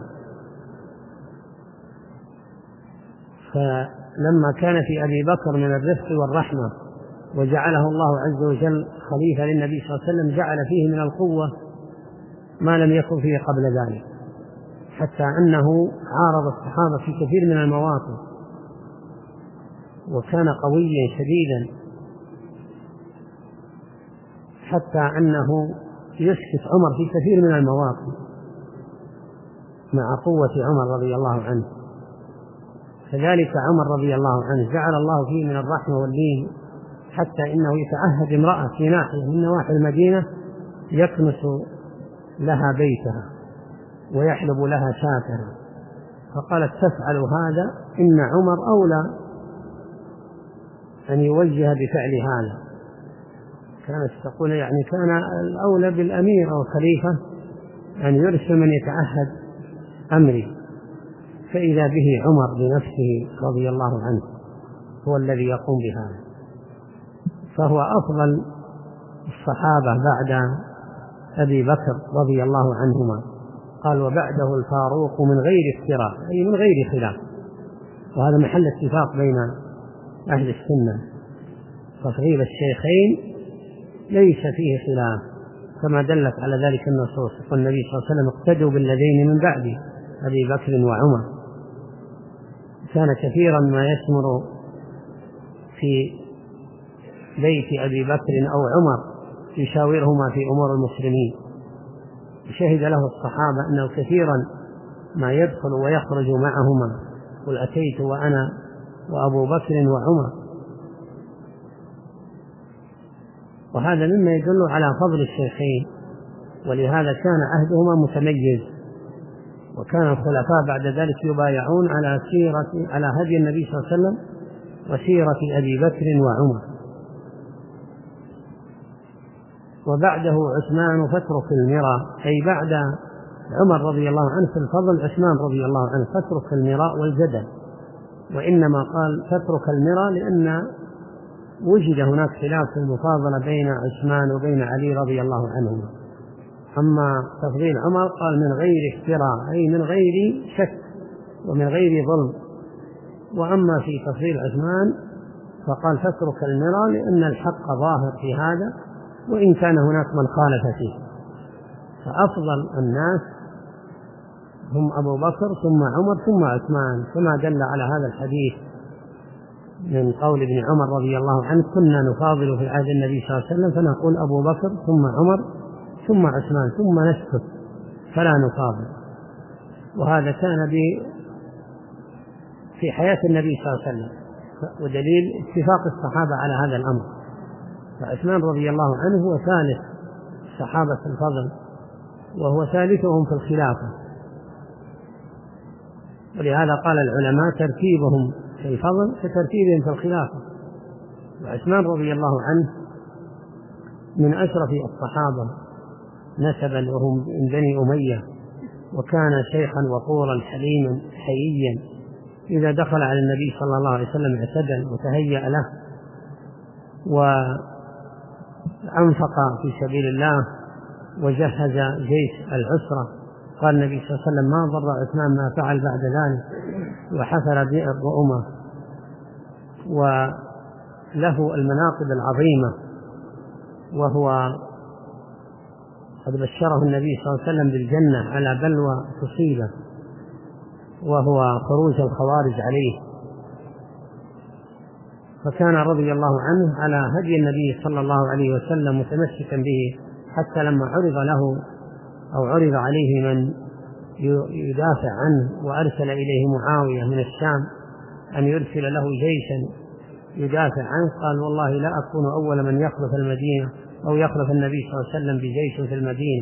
Speaker 2: فلما كان في أبي بكر من الرفق والرحمة وجعله الله عز وجل خليفة للنبي صلى الله عليه وسلم، جعل فيه من القوة ما لم يكن فيه قبل ذلك، حتى أنه عارض الصحابة في كثير من المواقف، وكان قويا شديدا، حتى أنه يسكت عمر في كثير من المواقف مع قوة عمر رضي الله عنه. كذلك عمر رضي الله عنه جعل الله فيه من الرحمة واللين، حتى إنه يتعهد امرأة في ناحية من نواحي المدينة يكنس لها بيتها ويحلب لها شاتها، فقالت: تفعل هذا؟ إن عمر أولى أن يوجه بفعل هذا. كانت تقول يعني كان الأولى بالأمير أو الخليفة أن يرسل من يتعهد أمري، فإذا به عمر بنفسه رضي الله عنه هو الذي يقوم بهذا، فهو أفضل الصحابة بعد أبي بكر رضي الله عنهما. قال: وبعده الفاروق من غير افتراء، أي من غير خلاف. وهذا محل اتفاق بين أهل السنة، تصغير الشيخين ليس فيه خلاف، كما دلت على ذلك النصوص. قال النبي صلى الله عليه وسلم: اقتدوا بالذين من بعد أبي بكر وعمر. كان كثيرا ما يثمر في بيت أبي بكر أو عمر يشاورهما في أمور المسلمين، شهد له الصحابة أنه كثيرا ما يدخل ويخرج معهما، قل أتيت وأنا وأبو بكر وعمر. وهذا مما يدل على فضل الشيخين، ولهذا كان عهدهما متميز، وكان الخلفاء بعد ذلك يبايعون على سيرة على هدي النبي صلى الله عليه وسلم وسيرة أبي بكر وعمر. وبعده عثمان فاترك المراء، أي بعد عمر رضي الله عنه في الفضل عثمان رضي الله عنه فاترك المراء والجدل، وإنما قال تترك المرى لأن وجد هناك خلاف في المفاضلة بين عثمان وبين علي رضي الله عنهما. أما تفضيل عمر قال من غير افتراء، أي من غير شك ومن غير ظلم. وأما في تفضيل عثمان فقال تترك المرى لأن الحق ظاهر في هذا وإن كان هناك من خالف فيه. فأفضل الناس هم أبو بكر ثم عمر ثم عثمان، كما دل على هذا الحديث من قول ابن عمر رضي الله عنه كنا نفاضل في عهد النبي صلى الله عليه وسلم فنقول أبو بكر ثم عمر ثم عثمان ثم نسكت فلا نفاضل. وهذا كان في حياة النبي صلى الله عليه وسلم، ودليل اتفاق الصحابة على هذا الأمر. فعثمان رضي الله عنه هو ثالث صحابة الفضل وهو ثالثهم في الخلافة، ولهذا قال العلماء ترتيبهم في الفضل كترتيبهم في الخلافة. وعثمان رضي الله عنه من أشرف الصحابة نسبا وهم من بني أمية، وكان شيخا وقورا حليما حييا، إذا دخل على النبي صلى الله عليه وسلم اعتدل وتهيأ له وأنفق في سبيل الله وجهز جيش العسرة. قال النبي صلى الله عليه وسلم ما ضر عثمان ما فعل بعد ذلك، وحفر بئر رؤمة، وله المناقب العظيمة، وهو قد بشره النبي صلى الله عليه وسلم بالجنة على بلوى تصيبه وهو خروج الخوارج عليه. فكان رضي الله عنه على هدي النبي صلى الله عليه وسلم متمسكا به، حتى لما عرض له أو عرض عليه من يدافع عنه وأرسل إليه معاوية من الشام أن يرسل له جيشا يدافع عنه، قال والله لا أكون أول من يخلف المدينة أو يخلف النبي صلى الله عليه وسلم بجيش في المدينة.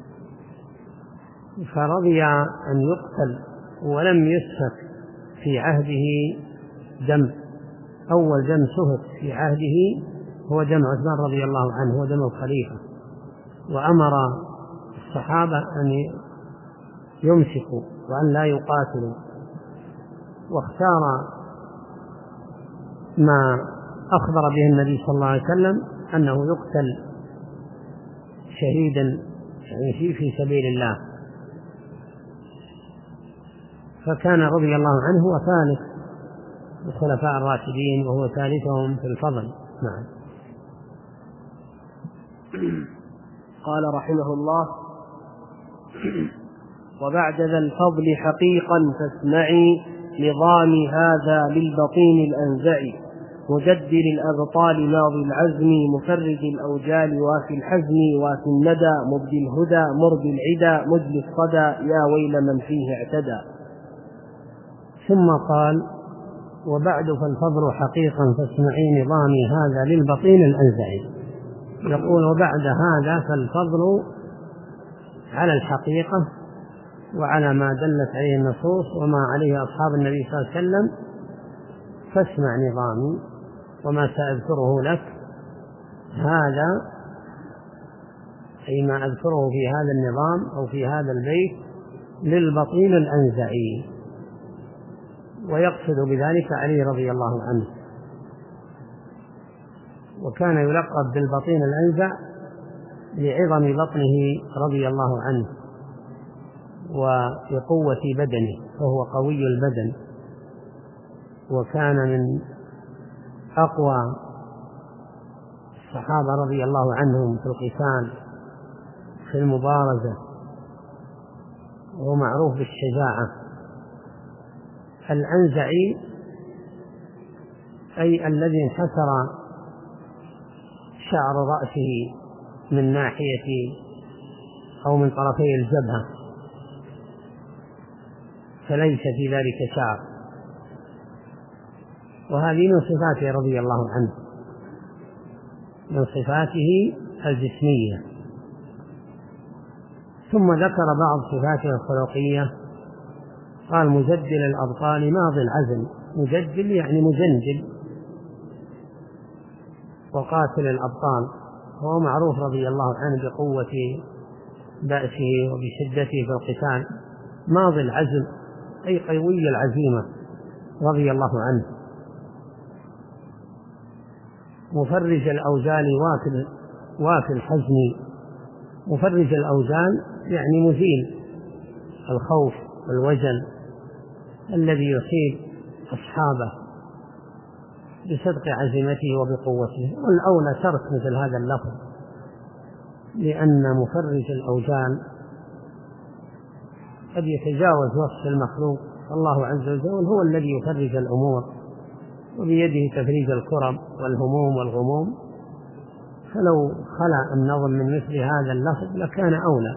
Speaker 2: فرضي أن يقتل ولم يسفك في عهده دم. أول دم سفك في عهده هو دم عثمان رضي الله عنه ودم الخليفة، وأمر الصحابة أن يمسكوا وأن لا يقاتلوا، واختار ما أخبر به النبي صلى الله عليه وسلم أنه يقتل شهيدا يعني في سبيل الله. فكان رضي الله عنه هو ثالث الخلفاء الراشدين وهو ثالثهم في الفضل. نعم.
Speaker 1: قال رحمه الله: وبعد ذا الفضل حقيقا فاسمعي نظام هذا للبطين الأنزعي، مجدل الأبطال ماضي العزم مفرج الأوجال وافي الحزم وافي الندى مبدي الهدى مرضي العدا مجلي الصدى يا ويل من فيه اعتدى.
Speaker 2: ثم قال: وبعد فالفضل حقيقا فاسمعي نظامي هذا للبطين الأنزعي. يقول: وبعد هذا فالفضل على الحقيقة وعلى ما دلت عليه النصوص وما عليه أصحاب النبي صلى الله عليه وسلم، فاسمع نظامي وما سأذكره لك، هذا أي ما أذكره في هذا النظام أو في هذا البيت للبطين الأنزعي، ويقصد بذلك علي رضي الله عنه. وكان يلقب بالبطين الأنزع لعظم بطنه رضي الله عنه وبقوة بدنه، فهو قوي البدن، وكان من أقوى الصحابة رضي الله عنهم في القتال في المبارزة، وهو معروف بالشجاعة. الأنزعي أي الذي انحسر شعر رأسه من ناحية أو من طرفي الجبهة فليس في ذلك شعر، وهذه من صفاته رضي الله عنه، من صفاته الجسمية. ثم ذكر بعض صفاته الخلقية، قال: مجدل الأبطال ماضي العزم. مجدل يعني مجندل، وقاتل الأبطال، هو معروف رضي الله عنه بقوة بأسه وبشدته في القتال. ماضي العزم أي قوي العزيمة، رضي الله عنه، مفرج الأوزان وافي وافي الحزن. مفرج الأوزان يعني مزيل الخوف والوجل الذي يصيب أصحابه بصدق عزيمته وبقوته. والأولى ترك مثل هذا اللفظ، لأن مفرج الأوزان قد يتجاوز وصف المخلوق. الله عز وجل هو الذي يفرج الأمور، وبيده تفريج الكرب والهموم والغموم، فلو خلع النظم من مثل هذا اللفظ لكان أولى.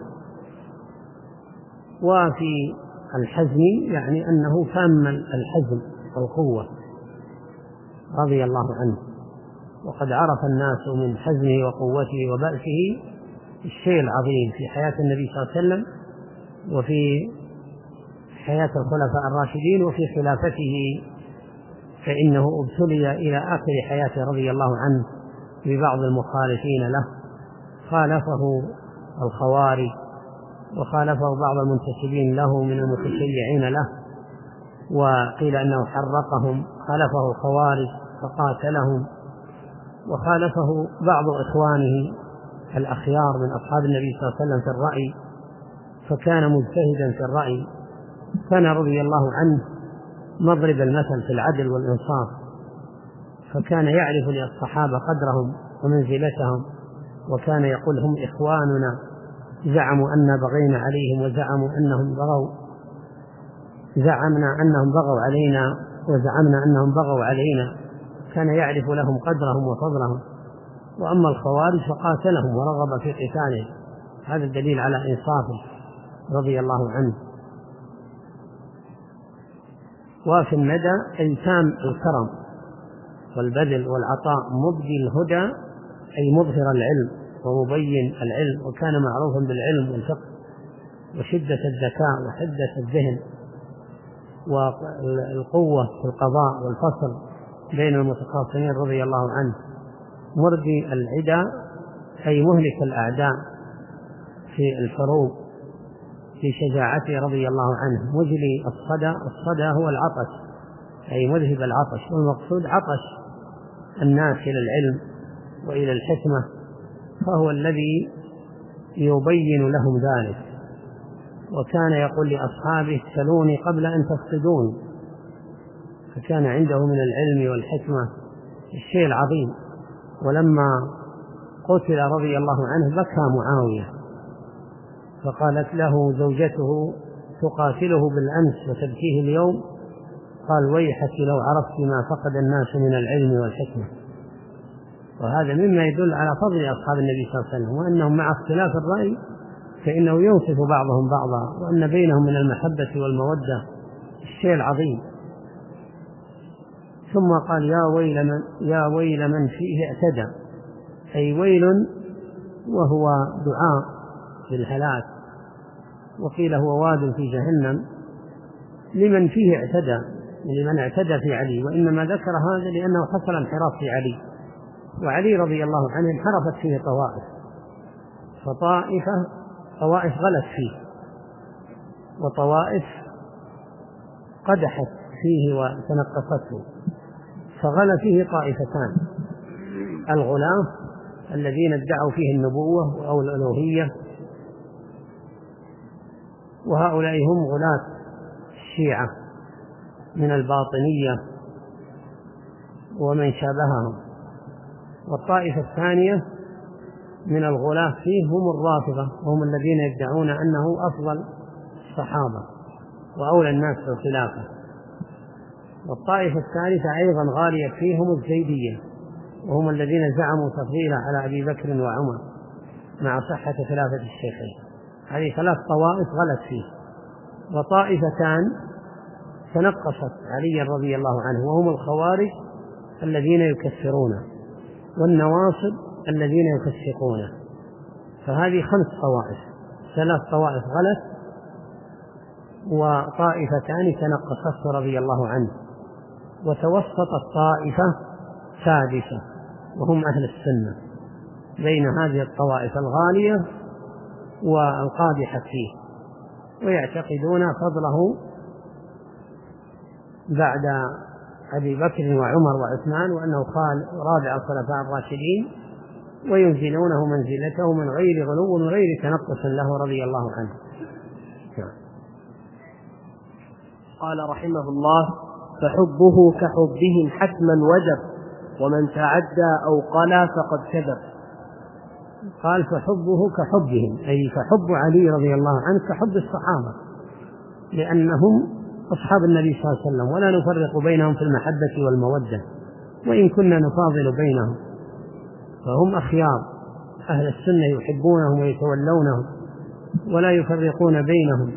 Speaker 2: وفي الحزن يعني أنه تام الحزم والقوة رضي الله عنه. وقد عرف الناس من حزمه وقوته وبأسه الشيء العظيم في حياة النبي صلى الله عليه وسلم، وفي حياة الخلفاء الراشدين، وفي خلافته، فإنه ابتلي إلى آخر حياته رضي الله عنه ببعض المخالفين له، خالفه الخوارج وخالفه بعض المنتسبين له من المتشيعين له، وقيل أنه حرقهم، خالفه الخوارج فقاتلهم، وخالفه بعض إخوانه الأخيار من أصحاب النبي صلى الله عليه وسلم في الرأي، فكان مجتهدا في الرأي. كان رضي الله عنه مضرب المثل في العدل والإنصاف، فكان يعرف للصحابة قدرهم ومنزلتهم، وكان يقول هم إخواننا، زعموا أن بغينا عليهم وزعموا أنهم بغوا زعمنا أنهم بغوا علينا وزعمنا أنهم بغوا علينا. كان يعرف لهم قدرهم وفضلهم. وأما الخوارج فقاتلهم ورغب في قتالهم، هذا الدليل على إنصافه رضي الله عنه. وفي الندى أي تام الكرم والبذل والعطاء، مبدي الهدى أي مظهر العلم ومبين العلم، وكان معروفا بالعلم والفقه وشدة الذكاء وحدة الذهن والقوة في القضاء والفصل بين المتخاصمين رضي الله عنه. مردي العدا أي مهلك الأعداء في الحروب في شجاعته رضي الله عنه. مجلي الصدى، الصدى هو العطش أي مذهب العطش، والمقصود عطش الناس إلى العلم وإلى الحكمة، فهو الذي يبين لهم ذلك. وكان يقول لأصحابه سلوني قبل أن تفقدون، فكان عنده من العلم والحكمة الشيء العظيم. ولما قتل رضي الله عنه بكى معاوية، فقالت له زوجته تقاتله بالأمس وتبكيه اليوم، قال ويحك لو عرفت ما فقد الناس من العلم والحكمة. وهذا مما يدل على فضل أصحاب النبي صلى الله عليه وسلم، وأنهم مع اختلاف الرأي فإنه ينصف بعضهم بعضا، وأن بينهم من المحبة والمودة الشيء العظيم. ثم قال يا ويل من, يا ويل من فيه اعتدى، أي ويل وهو دعاء بالهلاك، وقيل هو واد في جهنم لمن فيه اعتدى، لمن اعتدى في علي. وإنما ذكر هذا لأنه حصل انحراف في علي، وعلي رضي الله عنه انحرفت فيه طوائف، فطائفة طوائف غلت فيه، وطوائف قدحت فيه وتنقصته، فغلى فيه طائفتان: الغلاة الذين ادعوا فيه النبوة أو الألوهية، وهؤلاء هم غلاة الشيعة من الباطنية ومن شابههم. والطائفة الثانية من الغلاة فيه هم الرافضة، وهم الذين يدعون أنه أفضل الصحابة وأولى الناس بالخلافة. والطائفة الثالثة أيضا غالية فيهم الزيدية، وهم الذين زعموا تفضيله على أبي بكر وعمر مع صحة خلافة الشيخين. هذه ثلاث طوائف غلت فيه. وطائفتان تنقصت علي رضي الله عنه، وهم الخوارج الذين يكفرون، والنواصب الذين يفسقون. فهذه خمس طوائف، ثلاث طوائف غلت وطائفتان تنقصت رضي الله عنه. وتوسط الطائفة سادسة وهم أهل السنة بين هذه الطوائف الغالية والقادحة فيه، ويعتقدون فضله بعد أبي بكر وعمر وعثمان، وأنه قال رابع الخلفاء الراشدين، وينزلونه منزلته من غير غلو ومن غير تنقص له رضي الله عنه.
Speaker 1: قال رحمه الله: فحبه كحبهم حتما وجب، ومن تعدى أو قلى فقد كذب.
Speaker 2: قال: فحبه كحبهم، أي فحب علي رضي الله عنه كحب الصحابة، لأنهم أصحاب النبي صلى الله عليه وسلم، ولا نفرق بينهم في المحبة والمودة، وإن كنا نفاضل بينهم، فهم أخيار. أهل السنة يحبونهم ويتولونهم ولا يفرقون بينهم،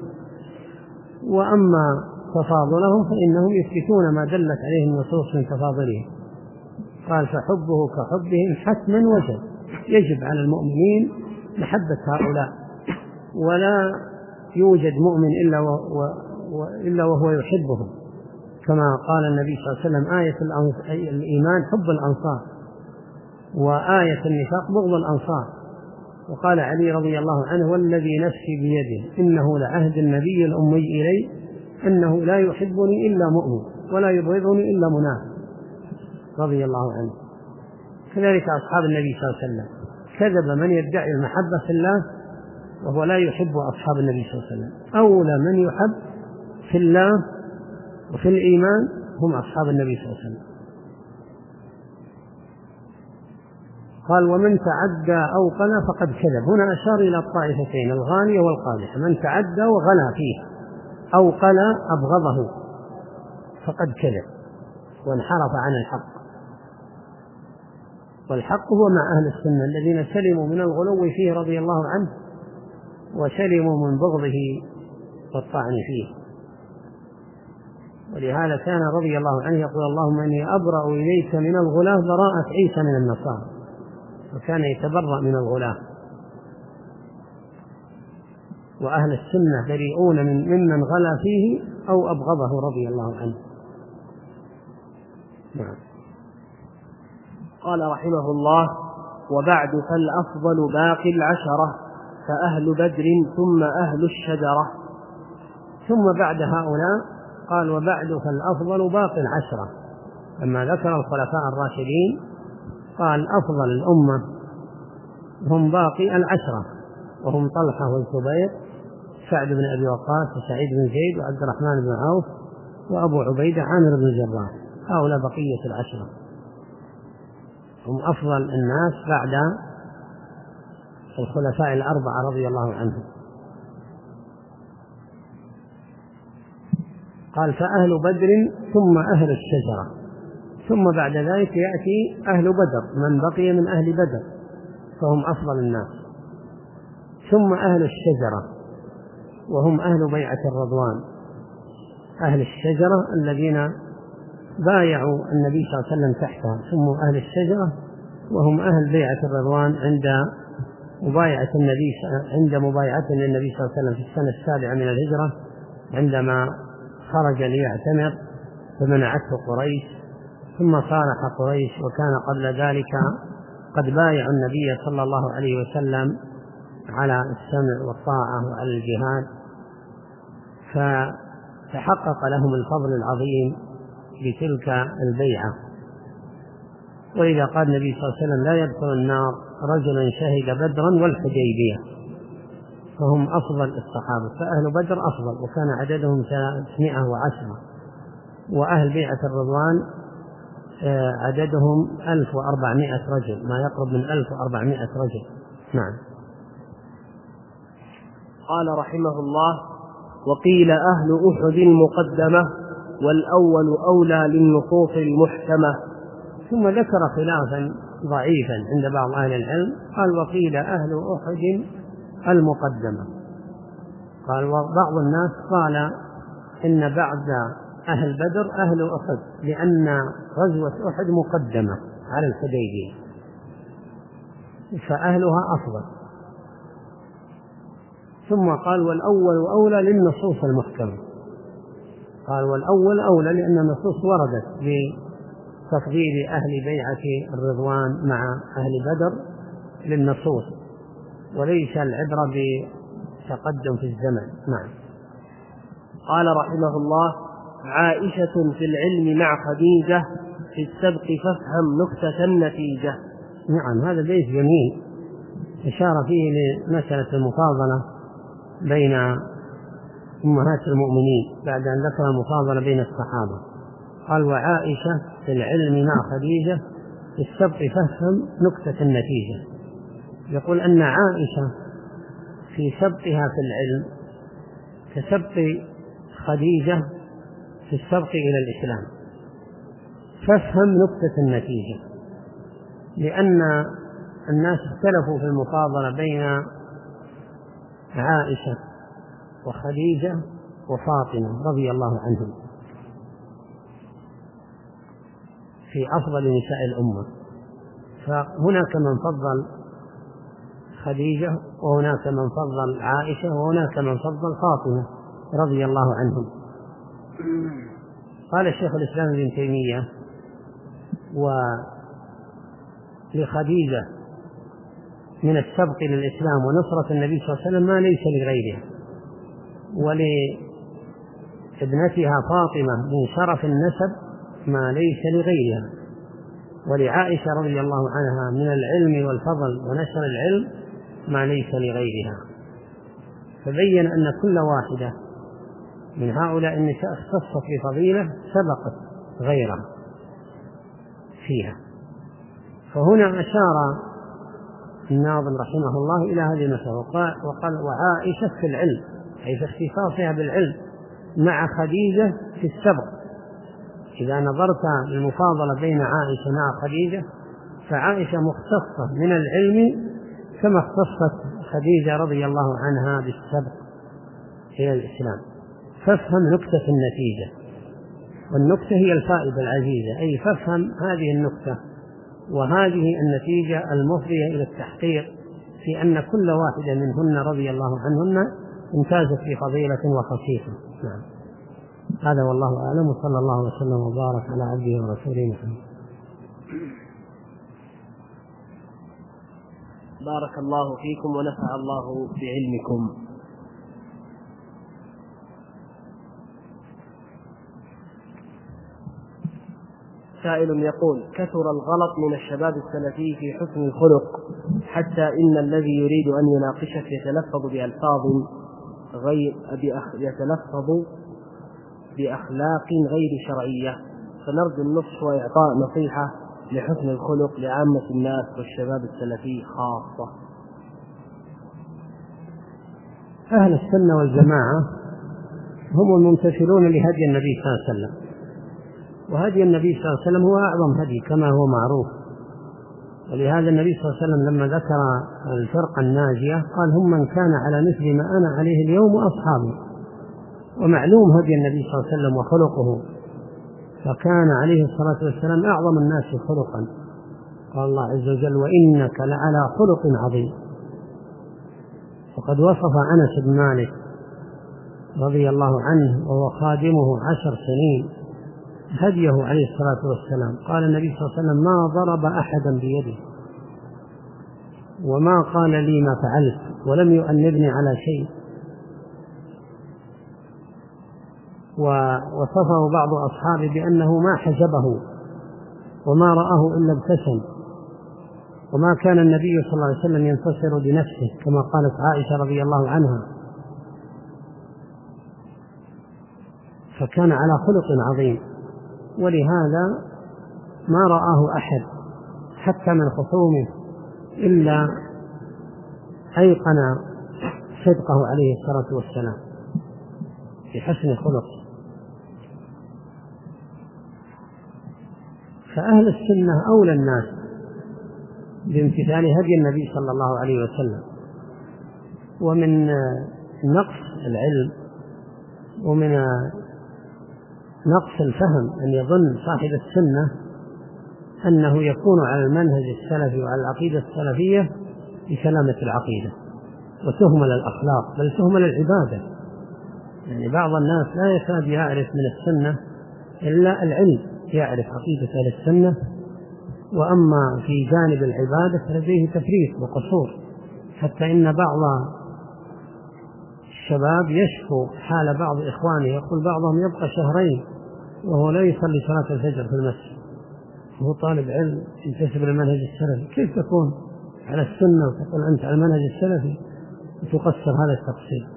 Speaker 2: وأما تفاضلهم فإنهم يثبتون ما دلت عليه النصوص من تفاضلهم. قال: فحبه كحبهم حتما وجب، يجب على المؤمنين محبة هؤلاء، ولا يوجد مؤمن إلا, و... و... إلا وهو يحبهم، كما قال النبي صلى الله عليه وسلم: آية الإيمان حب الأنصار، وآية النفاق بغض الأنصار. وقال علي رضي الله عنه: والذي نفسي بيده إنه لعهد النبي الأمي إلي أنه لا يحبني إلا مؤمن ولا يبغضني إلا منافق، رضي الله عنه. كذلك أصحاب النبي صلى الله عليه وسلم. كذب من يدعي المحبة في الله وهو لا يحب أصحاب النبي صلى الله عليه وسلم. أولى من يحب في الله وفي الإيمان هم أصحاب النبي صلى الله عليه وسلم. قال: ومن تعدى أو قلى فقد كذب. هنا أشار إلى الطائفتين، الغالية والقادحة. من تعدى وغلى فيه أو قلى أبغضه فقد كذب وانحرف عن الحق. والحق هو مع أهل السنة الذين سلموا من الغلو فيه رضي الله عنه، وسلموا من بغضه والطعن فيه. ولهذا كان رضي الله عنه يقول: اللهم إني أبرأ إليك من الغلاة براءة عيسى من النصارى، وكان يتبرأ من الغلاة. وأهل السنة بريئون من ممن غلا فيه أو أبغضه رضي الله عنه. نعم.
Speaker 1: قال رحمه الله: وبعد فالأفضل باقي العشرة، فأهل بدر ثم أهل الشجرة.
Speaker 2: ثم بعد هؤلاء قال: وبعد فالأفضل باقي العشرة. لما ذكر الخلفاء الراشدين قال: أفضل الأمة هم باقي العشرة، وهم طلحة والزبير، سعد بن أبي وقاص، وسعيد بن زيد، وعبد الرحمن بن عوف، وأبو عبيدة عامر بن الجراح. هؤلاء بقية العشرة، هم أفضل الناس بعد الخلفاء الأربعة رضي الله عنهم. قال: فأهل بدر ثم أهل الشجرة. ثم بعد ذلك يأتي أهل بدر، من بقي من أهل بدر فهم أفضل الناس. ثم أهل الشجرة وهم أهل بيعة الرضوان. أهل الشجرة الذين بايعوا النبي صلى الله عليه وسلم تحتها سموا أهل الشجرة، وهم أهل بيعة الرضوان عند مبايعة النبي عند مبايعته للنبي صلى الله عليه وسلم في السنة السابعة من الهجرة، عندما خرج ليعتمر فمنعته قريش، ثم صالح قريش، وكان قبل ذلك قد بايعوا النبي صلى الله عليه وسلم على السمع والطاعة وعلى الجهاد، فتحقق لهم الفضل العظيم بتلك البيعة. وإذا قال النبي صلى الله عليه وسلم: لا يدخل النار رجل شهد بدرا والحديبية، فهم أفضل الصحابة. فأهل بدر أفضل، وكان عددهم ثلاثمائة وعشرة، وأهل بيعة الرضوان عددهم ألف وأربعمائة رجل، ما يقرب من ألف وأربعمائة رجل. نعم.
Speaker 1: قال رحمه الله: وقيل أهل أحد المقدمة، والأول أولى للنصوص المحكمة.
Speaker 2: ثم ذكر خلافا ضعيفا عند بعض أهل العلم، قال: وقيل أهل أحد المقدمة. قال بعض الناس قال إن بعد أهل بدر أهل أحد، لأن غزوة أحد مقدمة على الحديبية، فأهلها أفضل. ثم قال: والأول أولى للنصوص المحكمة. قال: والأول أولى لأن النصوص وردت بتفضيل أهل بيعة الرضوان مع أهل بدر للنصوص، وليس العبرة بتقدم في الزمن. نعم.
Speaker 1: قال رحمه الله: عائشة في العلم مع خديجة في السبق فافهم نكتة النتيجة.
Speaker 2: نعم، هذا بيت جميل أشار فيه لمسألة المفاضلة بين أمهات المؤمنين بعد أن ذكر المفاضلة بين الصحابة. قال وعائشة في العلم مع خديجة في السبق فافهم نكتة النتيجة. يقول أن عائشة في سبقها في العلم كسبق خديجة في السبق إلى الإسلام، فافهم نكتة النتيجة، لأن الناس اختلفوا في المفاضلة بين عائشة وخديجة وفاطمة رضي الله عنهم في أفضل نساء الأمة، فهناك من فضل خديجة وهناك من فضل عائشة وهناك من فضل فاطمة رضي الله عنهم. قال الشيخ الإسلام ابن تيمية ولخديجة من السبق إلى الإسلام ونصرة النبي صلى الله عليه وسلم ما ليس لغيرها، ولابنتها فاطمة من شرف النسب ما ليس لغيرها، ولعائشة رضي الله عنها من العلم والفضل ونشر العلم ما ليس لغيرها. فبين أن كل واحدة من هؤلاء النساء اختصت بفضيلة سبقت غيرها فيها. فهنا أشار الناظم رحمه الله إلى هذه المسألة وقال وعائشة في العلم، أي في اختصاصها بالعلم مع خديجة في السبق. إذا نظرت للمفاضلة بين عائشة مع خديجة فعائشة مختصة من العلم كما اختصت خديجة رضي الله عنها بالسبق إلى الإسلام. فافهم نكتة النتيجة، والنكتة هي الفائدة العزيزة، أي فافهم هذه النكتة وهذه النتيجة المفضية إلى التحقيق في أن كل واحدة منهن رضي الله عنهن امتازت بفضيلة وخصيصة. نعم، هذا والله أعلم، وصلى الله وسلم وبارك على عبده ورسوله محمد.
Speaker 1: بارك الله فيكم ونفع الله بعلمكم. سائل يقول كثر الغلط من الشباب السلفي في حسن الخلق حتى إن الذي يريد أن يناقشك يتلفظ بألفاظ غير يتلفظ بأخلاق غير شرعية، فنرجو النصح وإعطاء نصيحة لحسن الخلق لعامة الناس والشباب السلفي خاصة.
Speaker 2: أهل السنة والجماعة هم الممتثلون لهدي النبي صلى الله عليه وسلم، وهدي النبي صلى الله عليه وسلم هو أعظم هدي كما هو معروف. ولهذا النبي صلى الله عليه وسلم لما ذكر الفرقة الناجية قال هم من كان على مثل ما أنا عليه اليوم وأصحابي. ومعلوم هدي النبي صلى الله عليه وسلم وخلقه، فكان عليه الصلاة والسلام أعظم الناس خلقا. قال الله عز وجل وإنك لعلى خلق عظيم. وقد وصف أنس بن مالك رضي الله عنه وهو خادمه عشر سنين هديه عليه الصلاة والسلام. قال النبي صلى الله عليه وسلم ما ضرب أحدا بيده وما قال لي ما فعلت ولم يؤنبني على شيء. ووصفه بعض أصحابه بأنه ما حجبه وما رآه إلا ابتسم، وما كان النبي صلى الله عليه وسلم ينتصر بنفسه كما قالت عائشة رضي الله عنها، فكان على خلق عظيم. ولهذا ما رآه أحد حتى من خصومه إلا أيقن صدقه عليه الصلاة والسلام في حسن خلقه. فأهل السنة أولى الناس بامتثال هدي النبي صلى الله عليه وسلم. ومن نقص العلم ومن نقص الفهم أن يظن صاحب السنة أنه يكون على المنهج السلفي وعلى العقيدة السلفية بسلامة العقيدة وتهمل الأخلاق بل تهمل العبادة. يعني بعض الناس لا يكاد يعرف من السنة إلا العلم، يعرف عقيدة أهل السنة، وأما في جانب العبادة فلديه تفريط وقصور، حتى إن بعض الشباب يشكو حال بعض إخوانه، يقول بعضهم يبقى شهرين وهو لا يصلي صلاة الفجر في المسجد، وهو طالب علم ينتسب للمنهج السلفي، كيف تكون على السنة وتقول أنت على المنهج السلفي وتقصر هذا التقصير؟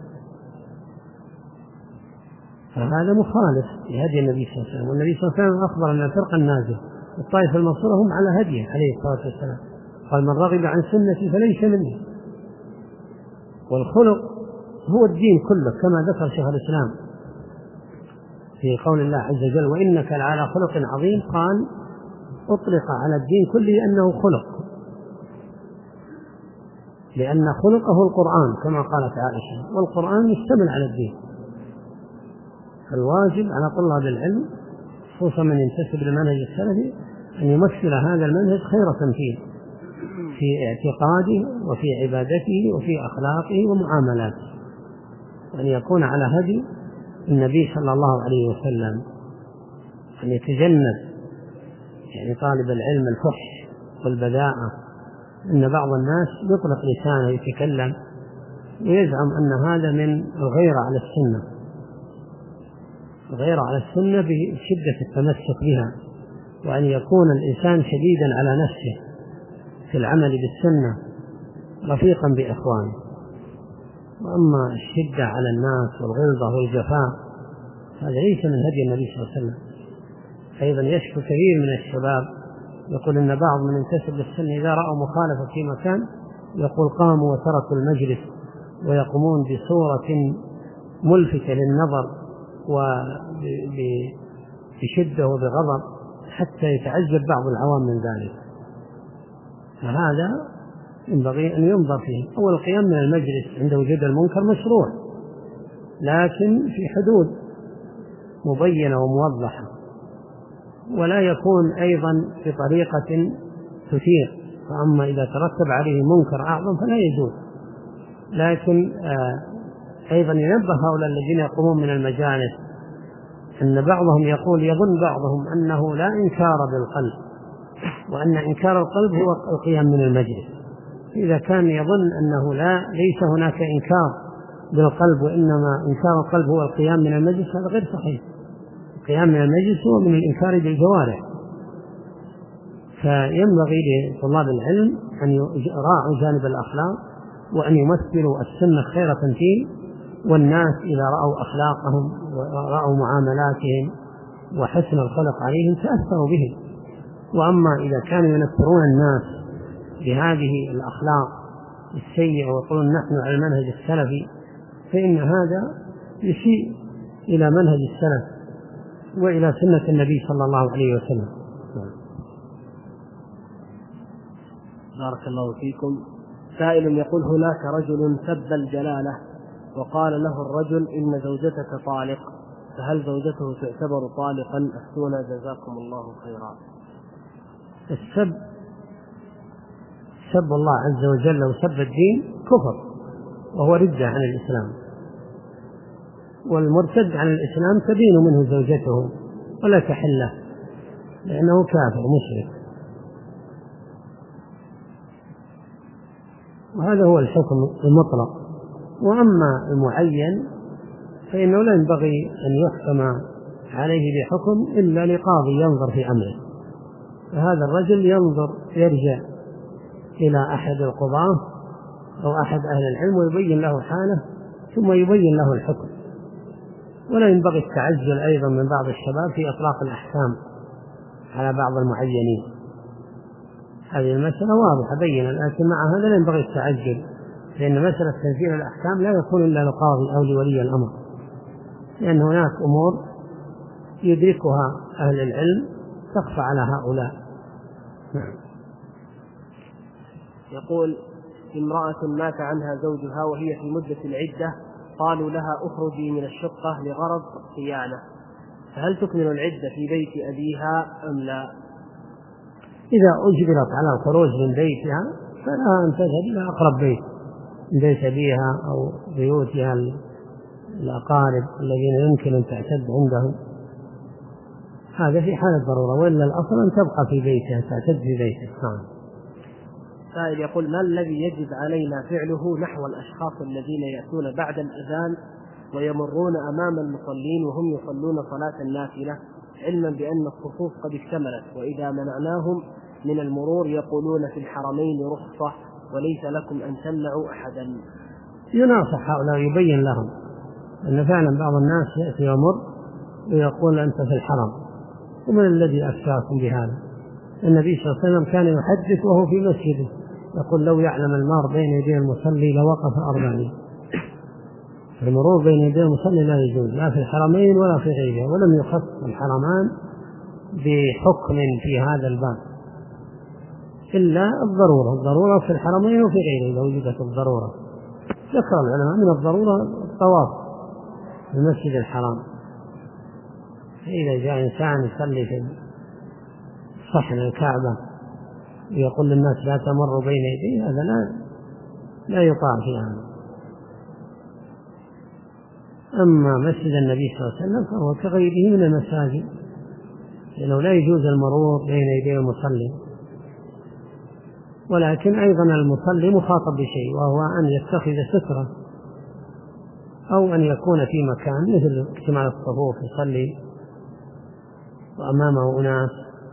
Speaker 2: فهذا مخالف لهدي النبي صلى الله عليه وسلم، والنبي صلى الله عليه وسلم أخبر أن الفرقة الناجية الطائفة المنصورة هم على هديه عليه الصلاة والسلام، قال من رغب عن سنتي فليس مني. والخلق هو الدين كله كما ذكر شيخ الإسلام في قول الله عز وجل وإنك لعلى خلق عظيم، قال أطلق على الدين كله أنه خلق، لأن خلقه القرآن كما قالت عائشة، والقرآن يشتمل على الدين. الواجب على طلاب العلم خصوصا من ينتسب للمنهج السلفي أن يمثل هذا المنهج خير تمثيل في اعتقاده وفي عبادته وفي أخلاقه ومعاملاته، وأن يكون على هدي النبي صلى الله عليه وسلم، أن يتجنب يعني طالب العلم الفحش والبذاءة. إن بعض الناس يطلق لسانه يتكلم ويزعم أن هذا من الغيرة على السنة، الغيرة على السنة بشدة التمسك بها، وأن يكون الإنسان شديدا على نفسه في العمل بالسنة رفيقا بإخوانه. وأما الشدة على الناس والغلظة والجفاء هذا ليس من هدي النبي صلى الله عليه وسلم. أيضا يشكو كثير من الشباب يقول إن بعض من ينتسب للسنة إذا رأوا مخالفة في مكان يقول قاموا وتركوا المجلس، ويقومون بصورة ملفتة للنظر وبشدة وبغضب حتى يتعجب بعض العوام من ذلك. فهذا ينبغي أن ينظر فيه. أول القيام من المجلس عند وجود المنكر مشروع، لكن في حدود مبينة وموضحة، ولا يكون أيضا بطريقة تثير، فأما إذا ترتب عليه منكر أعظم فلا يجوز. لكن آه أيضا ينبه هؤلاء الذين يقومون من المجالس أن بعضهم يقول يظن بعضهم أنه لا إنكار بالقلب، وأن إنكار القلب هو القيام من المجلس. إذا كان يظن أنه لا ليس هناك إنكار بالقلب وإنما إنكار القلب هو القيام من المجلس، هذا غير صحيح. القيام من المجلس هو من الإنكار بالجوارح. فينبغي لطلاب العلم أن يراعوا جانب الأخلاق وأن يمثلوا السنة خير تمثيل، والناس إذا رأوا أخلاقهم ورأوا معاملاتهم وحسن الخلق عليهم تأثروا بهم. وأما إذا كانوا ينفرون الناس بهذه الأخلاق السيئة ويقولون نحن على المنهج السلفي، فإن هذا يشير إلى منهج السلف وإلى سنة النبي صلى الله عليه وسلم.
Speaker 1: بارك الله فيكم. سائل يقول هناك رجل سب الجلالة وقال له الرجل إن زوجتك طالق، فهل زوجته تعتبر طالقا؟ أفتونا جزاكم الله خيرا.
Speaker 2: السب سب الله عز وجل وسب الدين كفر، وهو ردة عن الإسلام، والمرتد عن الإسلام تبين منه زوجته ولا تحله لأنه كافر مشرك. وهذا هو الحكم المطلق. وأما المعين فإنه لا ينبغي أن يحكم عليه بحكم إلا لقاضي ينظر في أمره، فهذا الرجل ينظر يرجع إلى أحد القضاة أو أحد أهل العلم ويبين له حاله ثم يبين له الحكم. ولا ينبغي التعجل أيضا من بعض الشباب في إطلاق الأحكام على بعض المعينين. هذه المسألة واضحة بينة، لكن مع هذا لا ينبغي التعجل، لأن مسألة تنزيل الأحكام لا يكون إلا لقاضي أو لولي الأمر، لأن هناك أمور يدركها أهل العلم تخفى على هؤلاء.
Speaker 1: يقول امرأة مات عنها زوجها وهي في مدة العدة، قالوا لها اخرجي من الشقة لغرض صيانة، فهل تكمل العدة في بيت أبيها أم لا؟
Speaker 2: إذا أجبرت على الخروج من بيتها فلها أن تذهب إلى أقرب بيت من بيت أبيها أو بيوتها الأقارب الذين يمكن أن تعتد عندهم، هذا في حال الضرورة، وإلا الأصل أن تبقى في بيتها تعتد في بيتها.
Speaker 1: سائل يقول: ما الذي يجب علينا فعله نحو الأشخاص الذين يأتون بعد الأذان ويمرون أمام المصلين وهم يصلون صلاة النافلة، علما بأن الصفوف قد اكتملت، وإذا منعناهم من المرور يقولون في الحرمين رخصة وليس لكم أن تمنعوا أحدا؟
Speaker 2: يناصح هؤلاء يبين لهم أن فعلا بعض الناس يأتي يمر ويقول أنت في الحرم، ومن الذي أفتاكم بهذا؟ النبي صلى الله عليه وسلم كان يحدث وهو في مسجده يقول: لو يعلم المار بين يدي المصلي لوقف أربعين. المرور بين يدي المصلي لا يجوز لا في الحرمين ولا في غيرها، ولم يخص الحرمان بحكم في هذا الباب إلا الضرورة. الضرورة في الحرمين وفي غيره إذا وجدت الضرورة. ذكر العلماء من الضرورة الطواف في المسجد الحرام، فإذا جاء إنسان يصلي في صحن الكعبة ويقول للناس لا تمروا بين يديه، هذا لا لا يطاع في هذا. أما مسجد النبي صلى الله عليه وسلم فهو كغيره من المساجد، لأنه لا يجوز المرور بين يدي المصلي، ولكن أيضا المصلي مخاطب بشيء، وهو أن يتخذ سترة أو أن يكون في مكان مثل اجتماع الصفوف يصلي وأمامه أناس،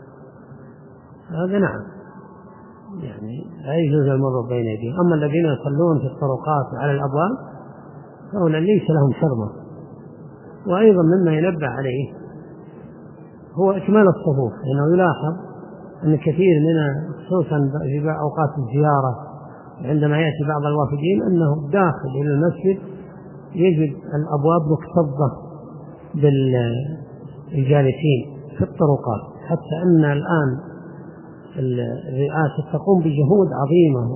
Speaker 2: هذا نعم يعني لا يجوز المرور بين يديه. أما الذين يصلون في الطرقات على الأبواب فهؤلاء ليس لهم حرمة. وأيضا مما ينبه عليه هو إكمال الصفوف، لأنه يلاحظ أن كثير من خصوصا في أوقات الزيارة عندما يأتي بعض الوافدين أنه داخل إلى المسجد يجد الأبواب مكتظة بالجالسين في الطرقات، حتى أن الآن الرئاسة تقوم بجهود عظيمة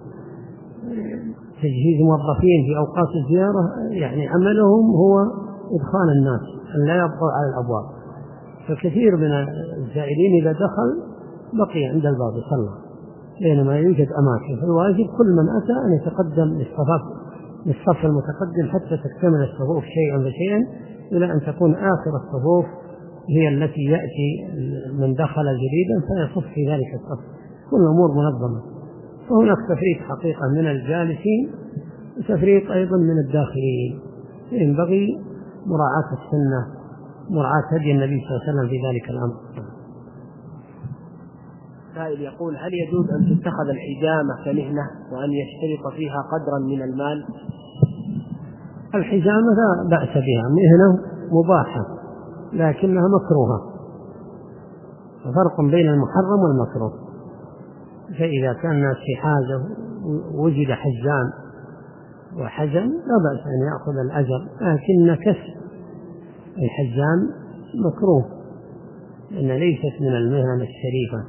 Speaker 2: وتجهيز موظفين في أوقات الزيارة، يعني عملهم هو إدخال الناس أن لا يبقوا على الأبواب. فكثير من الزائرين إذا دخل بقي عند الباب يصلى، بينما يوجد أماكن. فالواجب كل من أتى أن يتقدم للصف المتقدم حتى تكتمل الصفوف شيئا فشيئا إلى أن تكون آخر الصفوف هي التي يأتي من دخل جديدا فيصف في ذلك الصف. كل الأمور منظمة. وهناك تفريق حقيقة من الجالسين وتفريق أيضا من الداخلين، ينبغي مراعاة السنة، مراعاة هدي النبي صلى الله عليه وسلم في ذلك الأمر.
Speaker 1: سائل يقول: هل يجوز أن تتخذ الحجامة كمهنة وأن يشترط فيها قدرا من المال؟
Speaker 2: الحجامة لا بأس بها، مهنة مباحة لكنها مكروهة، فرق بين المحرم والمكروه. فإذا كان الناس في حاجة وجد حجام وحجم لا بأس أن يأخذ الأجر، لكن كسب الحجام مكروه لأن ليست من المهن الشريفة.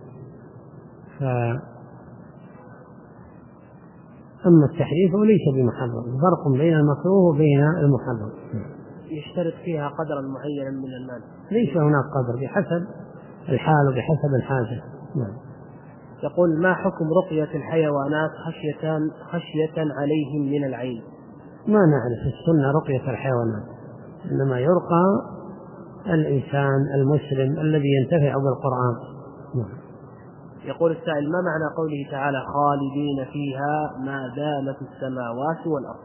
Speaker 2: أما التحريف وليس بمحرم، فرق بين المكروه وبين المحرم.
Speaker 1: يشترط فيها قدرا معينا من المال؟
Speaker 2: ليس هناك قدر، بحسب الحال وبحسب الحاجة. نعم.
Speaker 1: يقول: ما حكم رقية الحيوانات خشية خشية عليهم من العين؟
Speaker 2: ما نعرف السنة رقية الحيوانات، إنما يرقى الإنسان المسلم الذي ينتفع بالقرآن. نعم.
Speaker 1: يقول السائل: ما معنى قوله تعالى خالدين فيها ما دامت السماوات والأرض؟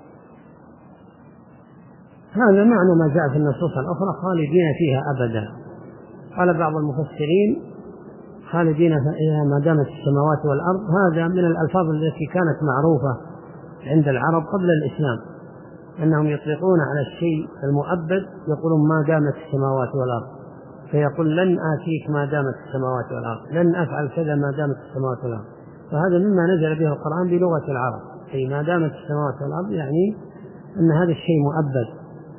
Speaker 2: هذا معنى ما جاء في النصوص الأخرى خالدين فيها أبدا. قال بعض المفسرين خالدين فيها ما دامت السماوات والأرض، هذا من الألفاظ التي كانت معروفة عند العرب قبل الإسلام، أنهم يطلقون على الشيء المؤبد يقولون ما دامت السماوات والأرض، فيقول لن آتيك ما دامت السماوات والأرض، لن أفعل كذا ما دامت السماوات والأرض. فهذا مما نزل به القرآن بلغة العرب، أي ما دامت السماوات والأرض يعني أن هذا الشيء مؤبد.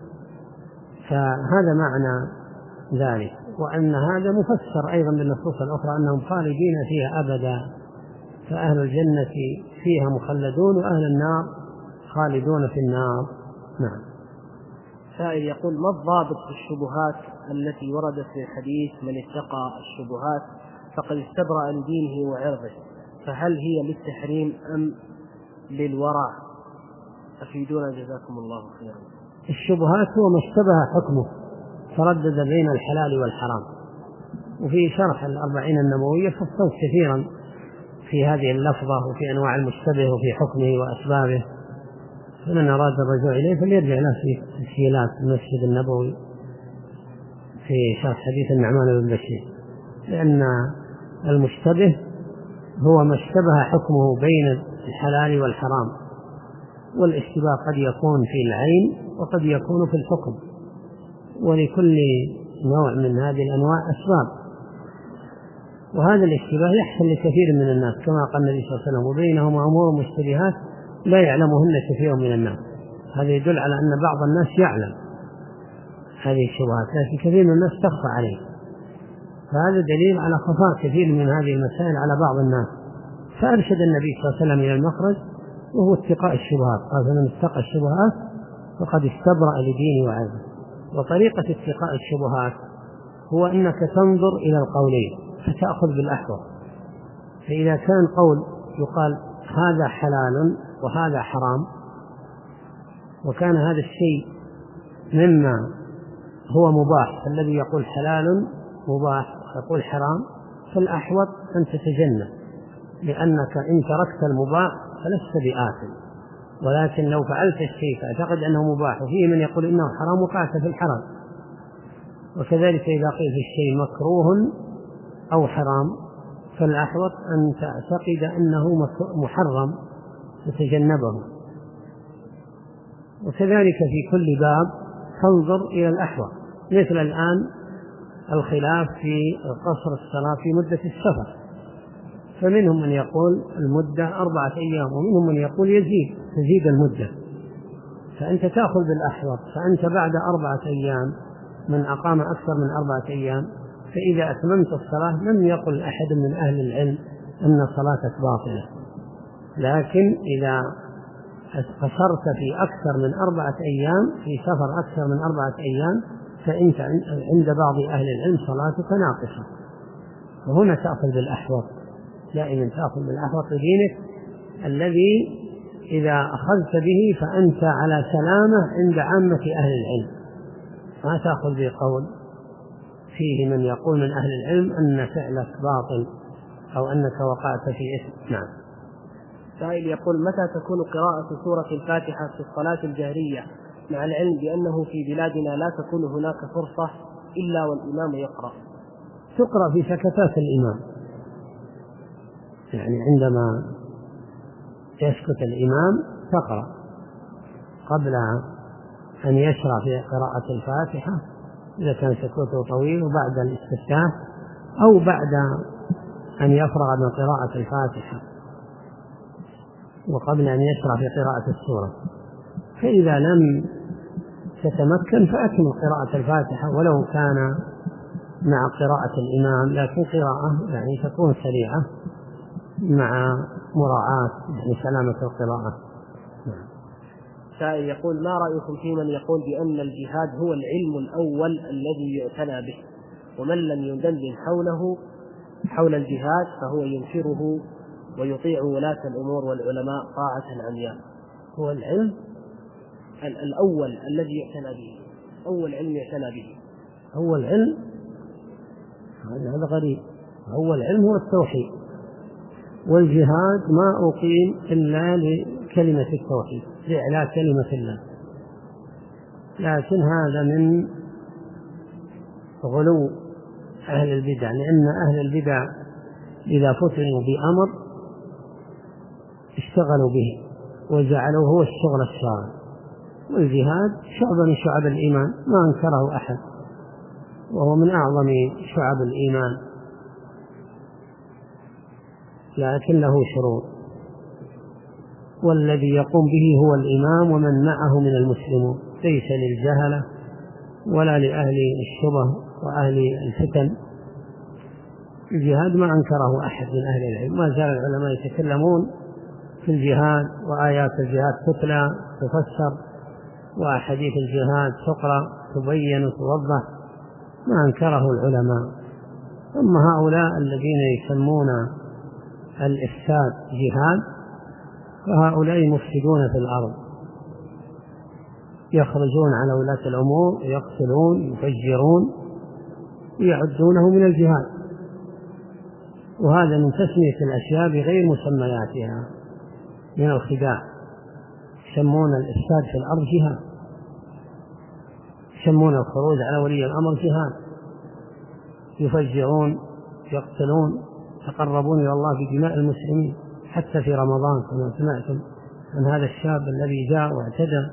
Speaker 2: فهذا معنى ذلك، وأن هذا مفسر أيضا بالنصوص الأخرى أنهم خالدين فيها أبدا، فأهل الجنة فيها مخلدون وأهل النار خالدون في النار. نعم.
Speaker 1: سائل يقول: ما الضابط في الشبهات التي وردت في الحديث من اتقى الشبهات فقد استبرأ لدينه وعرضه، فهل هي للتحريم أم للورع؟ أفيدونا جزاكم الله خيرا.
Speaker 2: الشبهات هو ما اشتبه حكمه تردد بين الحلال والحرام، وفي شرح الأربعين النووية فصلت كثيرا في هذه اللفظة وفي أنواع المشتبه وفي حكمه وأسبابه، فمن أراد الرجوع إليه فليرجع له في تسهيلات المسجد النبوي في شرح حديث النعمان بن بشير، لأن المشتبه هو ما اشتبه حكمه بين الحلال والحرام، والاشتباه قد يكون في العين وقد يكون في الحكم، ولكل نوع من هذه الأنواع أسباب، وهذا الاشتباه يحصل لكثير من الناس كما قال النبي صلى الله عليه وسلم: وبينهما أمور مشتبهات لا يعلمهن كثير من الناس. هذا يدل على أن بعض الناس يعلم هذه الشبهات لكن كثير من الناس تخفى عليه، فهذا دليل على خفاء كثير من هذه المسائل على بعض الناس. فأرشد النبي صلى الله عليه وسلم إلى المخرج وهو اتقاء الشبهات، قال: فمن اتقى الشبهات فقد استبرأ لدينه وعرضه. وطريقة اتقاء الشبهات هو أنك تنظر إلى القولين فتأخذ بالأحوط، فإذا كان قول يقال هذا حلال وهذا حرام، وكان هذا الشيء مما هو مباح، فالذي يقول حلال مباح ويقول حرام فالأحوط أن تتجنب، لأنك إن تركت المباح فلست بآثم، ولكن لو فعلت الشيء فاعتقد أنه مباح وفيه من يقول إنه حرام وقعت في الحرام. وكذلك إذا قيل في الشيء مكروه أو حرام فالأحوط أن تعتقد أنه محرم تتجنبه. وكذلك في كل باب تنظر إلى الأحوط، مثل الآن الخلاف في قصر الصلاة في مدة السفر، فمنهم من يقول المدة أربعة أيام ومنهم من يقول يزيد تزيد المدة، فأنت تأخذ بالأحوط، فأنت بعد أربعة أيام من أقام أكثر من أربعة أيام فإذا أتممت الصلاة لم يقل أحد من أهل العلم أن صلاتك باطلة، لكن إذا قصرت في أكثر من أربعة أيام في سفر أكثر من أربعة أيام فأنت عند بعض أهل العلم صلاتك ناقصة. وهنا تأخذ بالأحوط، دائما تأخذ بالأحوط لدينك الذي إذا أخذت به فأنت على سلامة عند عامة أهل العلم، ما تأخذ بقول فيه من يقول من أهل العلم أن فعلك باطل أو أنك وقعت في إثم. نعم.
Speaker 1: سائل يقول: متى تكون قراءة سورة الفاتحة في الصلاة الجهرية، مع العلم بأنه في بلادنا لا تكون هناك فرصة إلا والإمام يقرأ؟
Speaker 2: تقرأ في سكتات الإمام، يعني عندما يسكت الإمام تقرأ قبل أن يشرع في قراءة الفاتحة إذا كان سكوته طويل، وبعد الاستفتاح أو بعد أن يفرغ من قراءة الفاتحة وقبل أن يشرع في قراءة السورة. فإذا لم تتمكن فأكمل قراءة الفاتحة ولو كان مع قراءة الإمام، لكن قراءة يعني تكون سريعة مع مراعاة يعني سلامة القراءة.
Speaker 1: سائل يقول: ما رأيكم في من يقول بأن الجهاد هو العلم الأول الذي يعتنى به، ومن لم يدندن حوله حول الجهاد فهو ينكره ويطيع ولاة الأمور والعلماء طاعة عمياء؟
Speaker 2: هو العلم
Speaker 1: الأول الذي يعتنى به، أول علم يعتنى به.
Speaker 2: أول علم هذا غريب. أول علم هو التوحيد، والجهاد ما أقيم إلا لكلمة التوحيد لإعلاء كلمة الله، لكن هذا من غلو أهل البدع، لأن أهل البدع إذا فتنوا بأمر اشتغلوا به وجعلوه هو الشغل الشاغل، والجهاد شعب من شعب الإيمان ما أنكره أحد، وهو من أعظم شعب الإيمان، لكن له شروط، والذي يقوم به هو الإمام ومن معه من المسلمون، ليس للجهلة ولا لأهل الشبه وأهل الفتن. الجهاد ما أنكره أحد من أهل العلم، ما زال العلماء يتكلمون في الجهاد، وآيات الجهاد تتلى تفسر، وأحاديث الجهاد تقرأ تبين وتوضح، ما أنكره العلماء. ثم هؤلاء الذين يسمون الإفساد جهاد فهؤلاء مفسدون في الأرض، يخرجون على ولاة الأمور يقتلون يفجرون ويعدونه من الجهاد. وهذا من تسمية الأشياء بغير مسمياتها من الخداع. يسمون الإفساد في الأرض جهاد، يسمون الخروج على ولي الأمر جهاد، يفجرون، يقتلون، يتقربون إلى الله بدماء المسلمين. حتى في رمضان كما سمعتم عن هذا الشاب الذي جاء واعتدى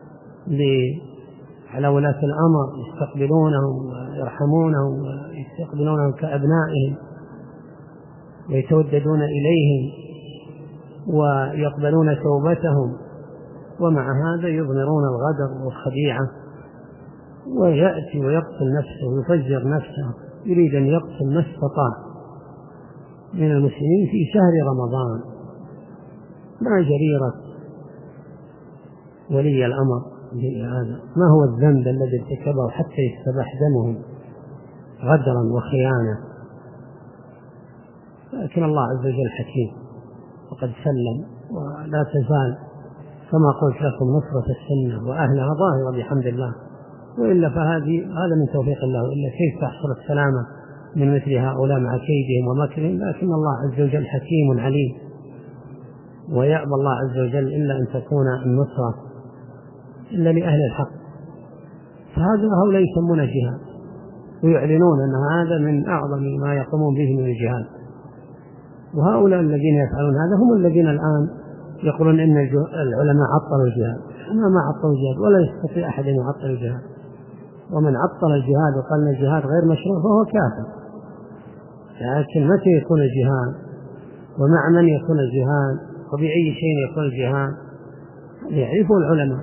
Speaker 2: على ولاة الأمر، يستقبلونهم ويرحمونهم ويستقبلونهم كأبنائهم ويتوددون إليهم ويقبلون توبتهم، ومع هذا يظهرون الغدر والخديعة، ويأتي ويقتل نفسه ويفجر نفسه، يريد أن يقتل ما استطاع من المسلمين في شهر رمضان. ما جريرة ولي الأمر هذا؟ ما هو الذنب الذي ارتكبه حتى يستباح دمهم غدرا وخيانة؟ لكن الله عز وجل حكيم وقد سلم، ولا تزال كما قلت لكم نصرة السنة وأهلها ظاهرة بحمد الله، وإلا فهذه هذا من توفيق الله، إلا كيف تحصل السلامة من مثل هؤلاء مع كيدهم ومكرهم. لكن الله عز وجل حكيم عليم، ويأبى الله عز وجل إلا أن تكون النصرة إلا لأهل الحق. فهذا هؤلاء يسمون جهاد، ويعلنون أن هذا من أعظم ما يقومون به من الجهاد. وهؤلاء الذين يفعلون هذا هم الذين الآن يقولون إن العلماء عطلوا الجهاد. ما ما عطلوا الجهاد، ولا يستطيع أحد أن يعطل الجهاد. ومن عطل الجهاد وقال أن الجهاد غير مشروع فهو كافر. لكن متى يكون الجهاد، ومع من يكون الجهاد، وبأي شيء يكون الجهاد، يعرفه العلماء.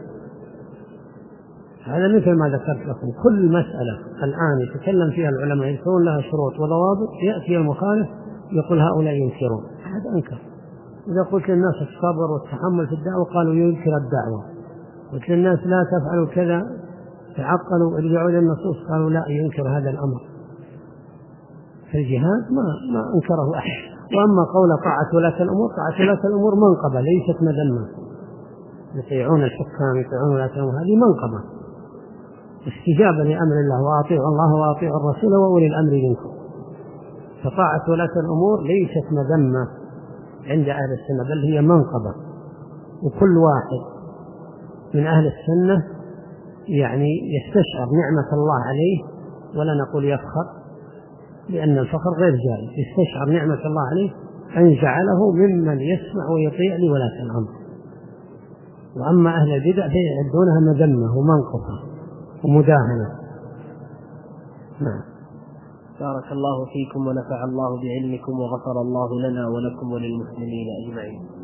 Speaker 2: هذا مثل ما ذكرت لكم، كل مسألة الآن يتكلم فيها العلماء يذكرون لها شروط وضوابط، يأتي المخالف يقول هؤلاء ينكرون. هذا أنكر. إذا قلت للناس الصبر والتحمل في الدعوة قالوا ينكر الدعوة، قلت للناس لا تفعلوا كذا تعقلوا ارجعوا إلى النصوص قالوا لا ينكر هذا الأمر. فالجهاد ما ما أنكره أحد. وأما قول طاعة ولاة الأمور، طاعة ولاة الأمور منقبة ليست مذمة. يطيعون الحكام يطيعون ولاة الأمور، هذه منقبة استجابة لأمر الله، وأطيعوا الله وأطيعوا الرسول وأولي الأمر منكم. فطاعة ولاة الأمور ليست مذمة عند أهل السنة، بل هي منقبة. وكل واحد من أهل السنة يعني يستشعر نعمة الله عليه، ولا نقول يفخر لأن الفخر غير جائز، يستشعر نعمة الله عليه أن جعله ممن يسمع ويطيع لولاة الأمر. وأما أهل البدع فيعدونها مذمة ومنقصة ومداهنة. نعم.
Speaker 1: بارك الله فيكم ونفع الله بعلمكم وغفر الله لنا ولكم وللمسلمين أجمعين.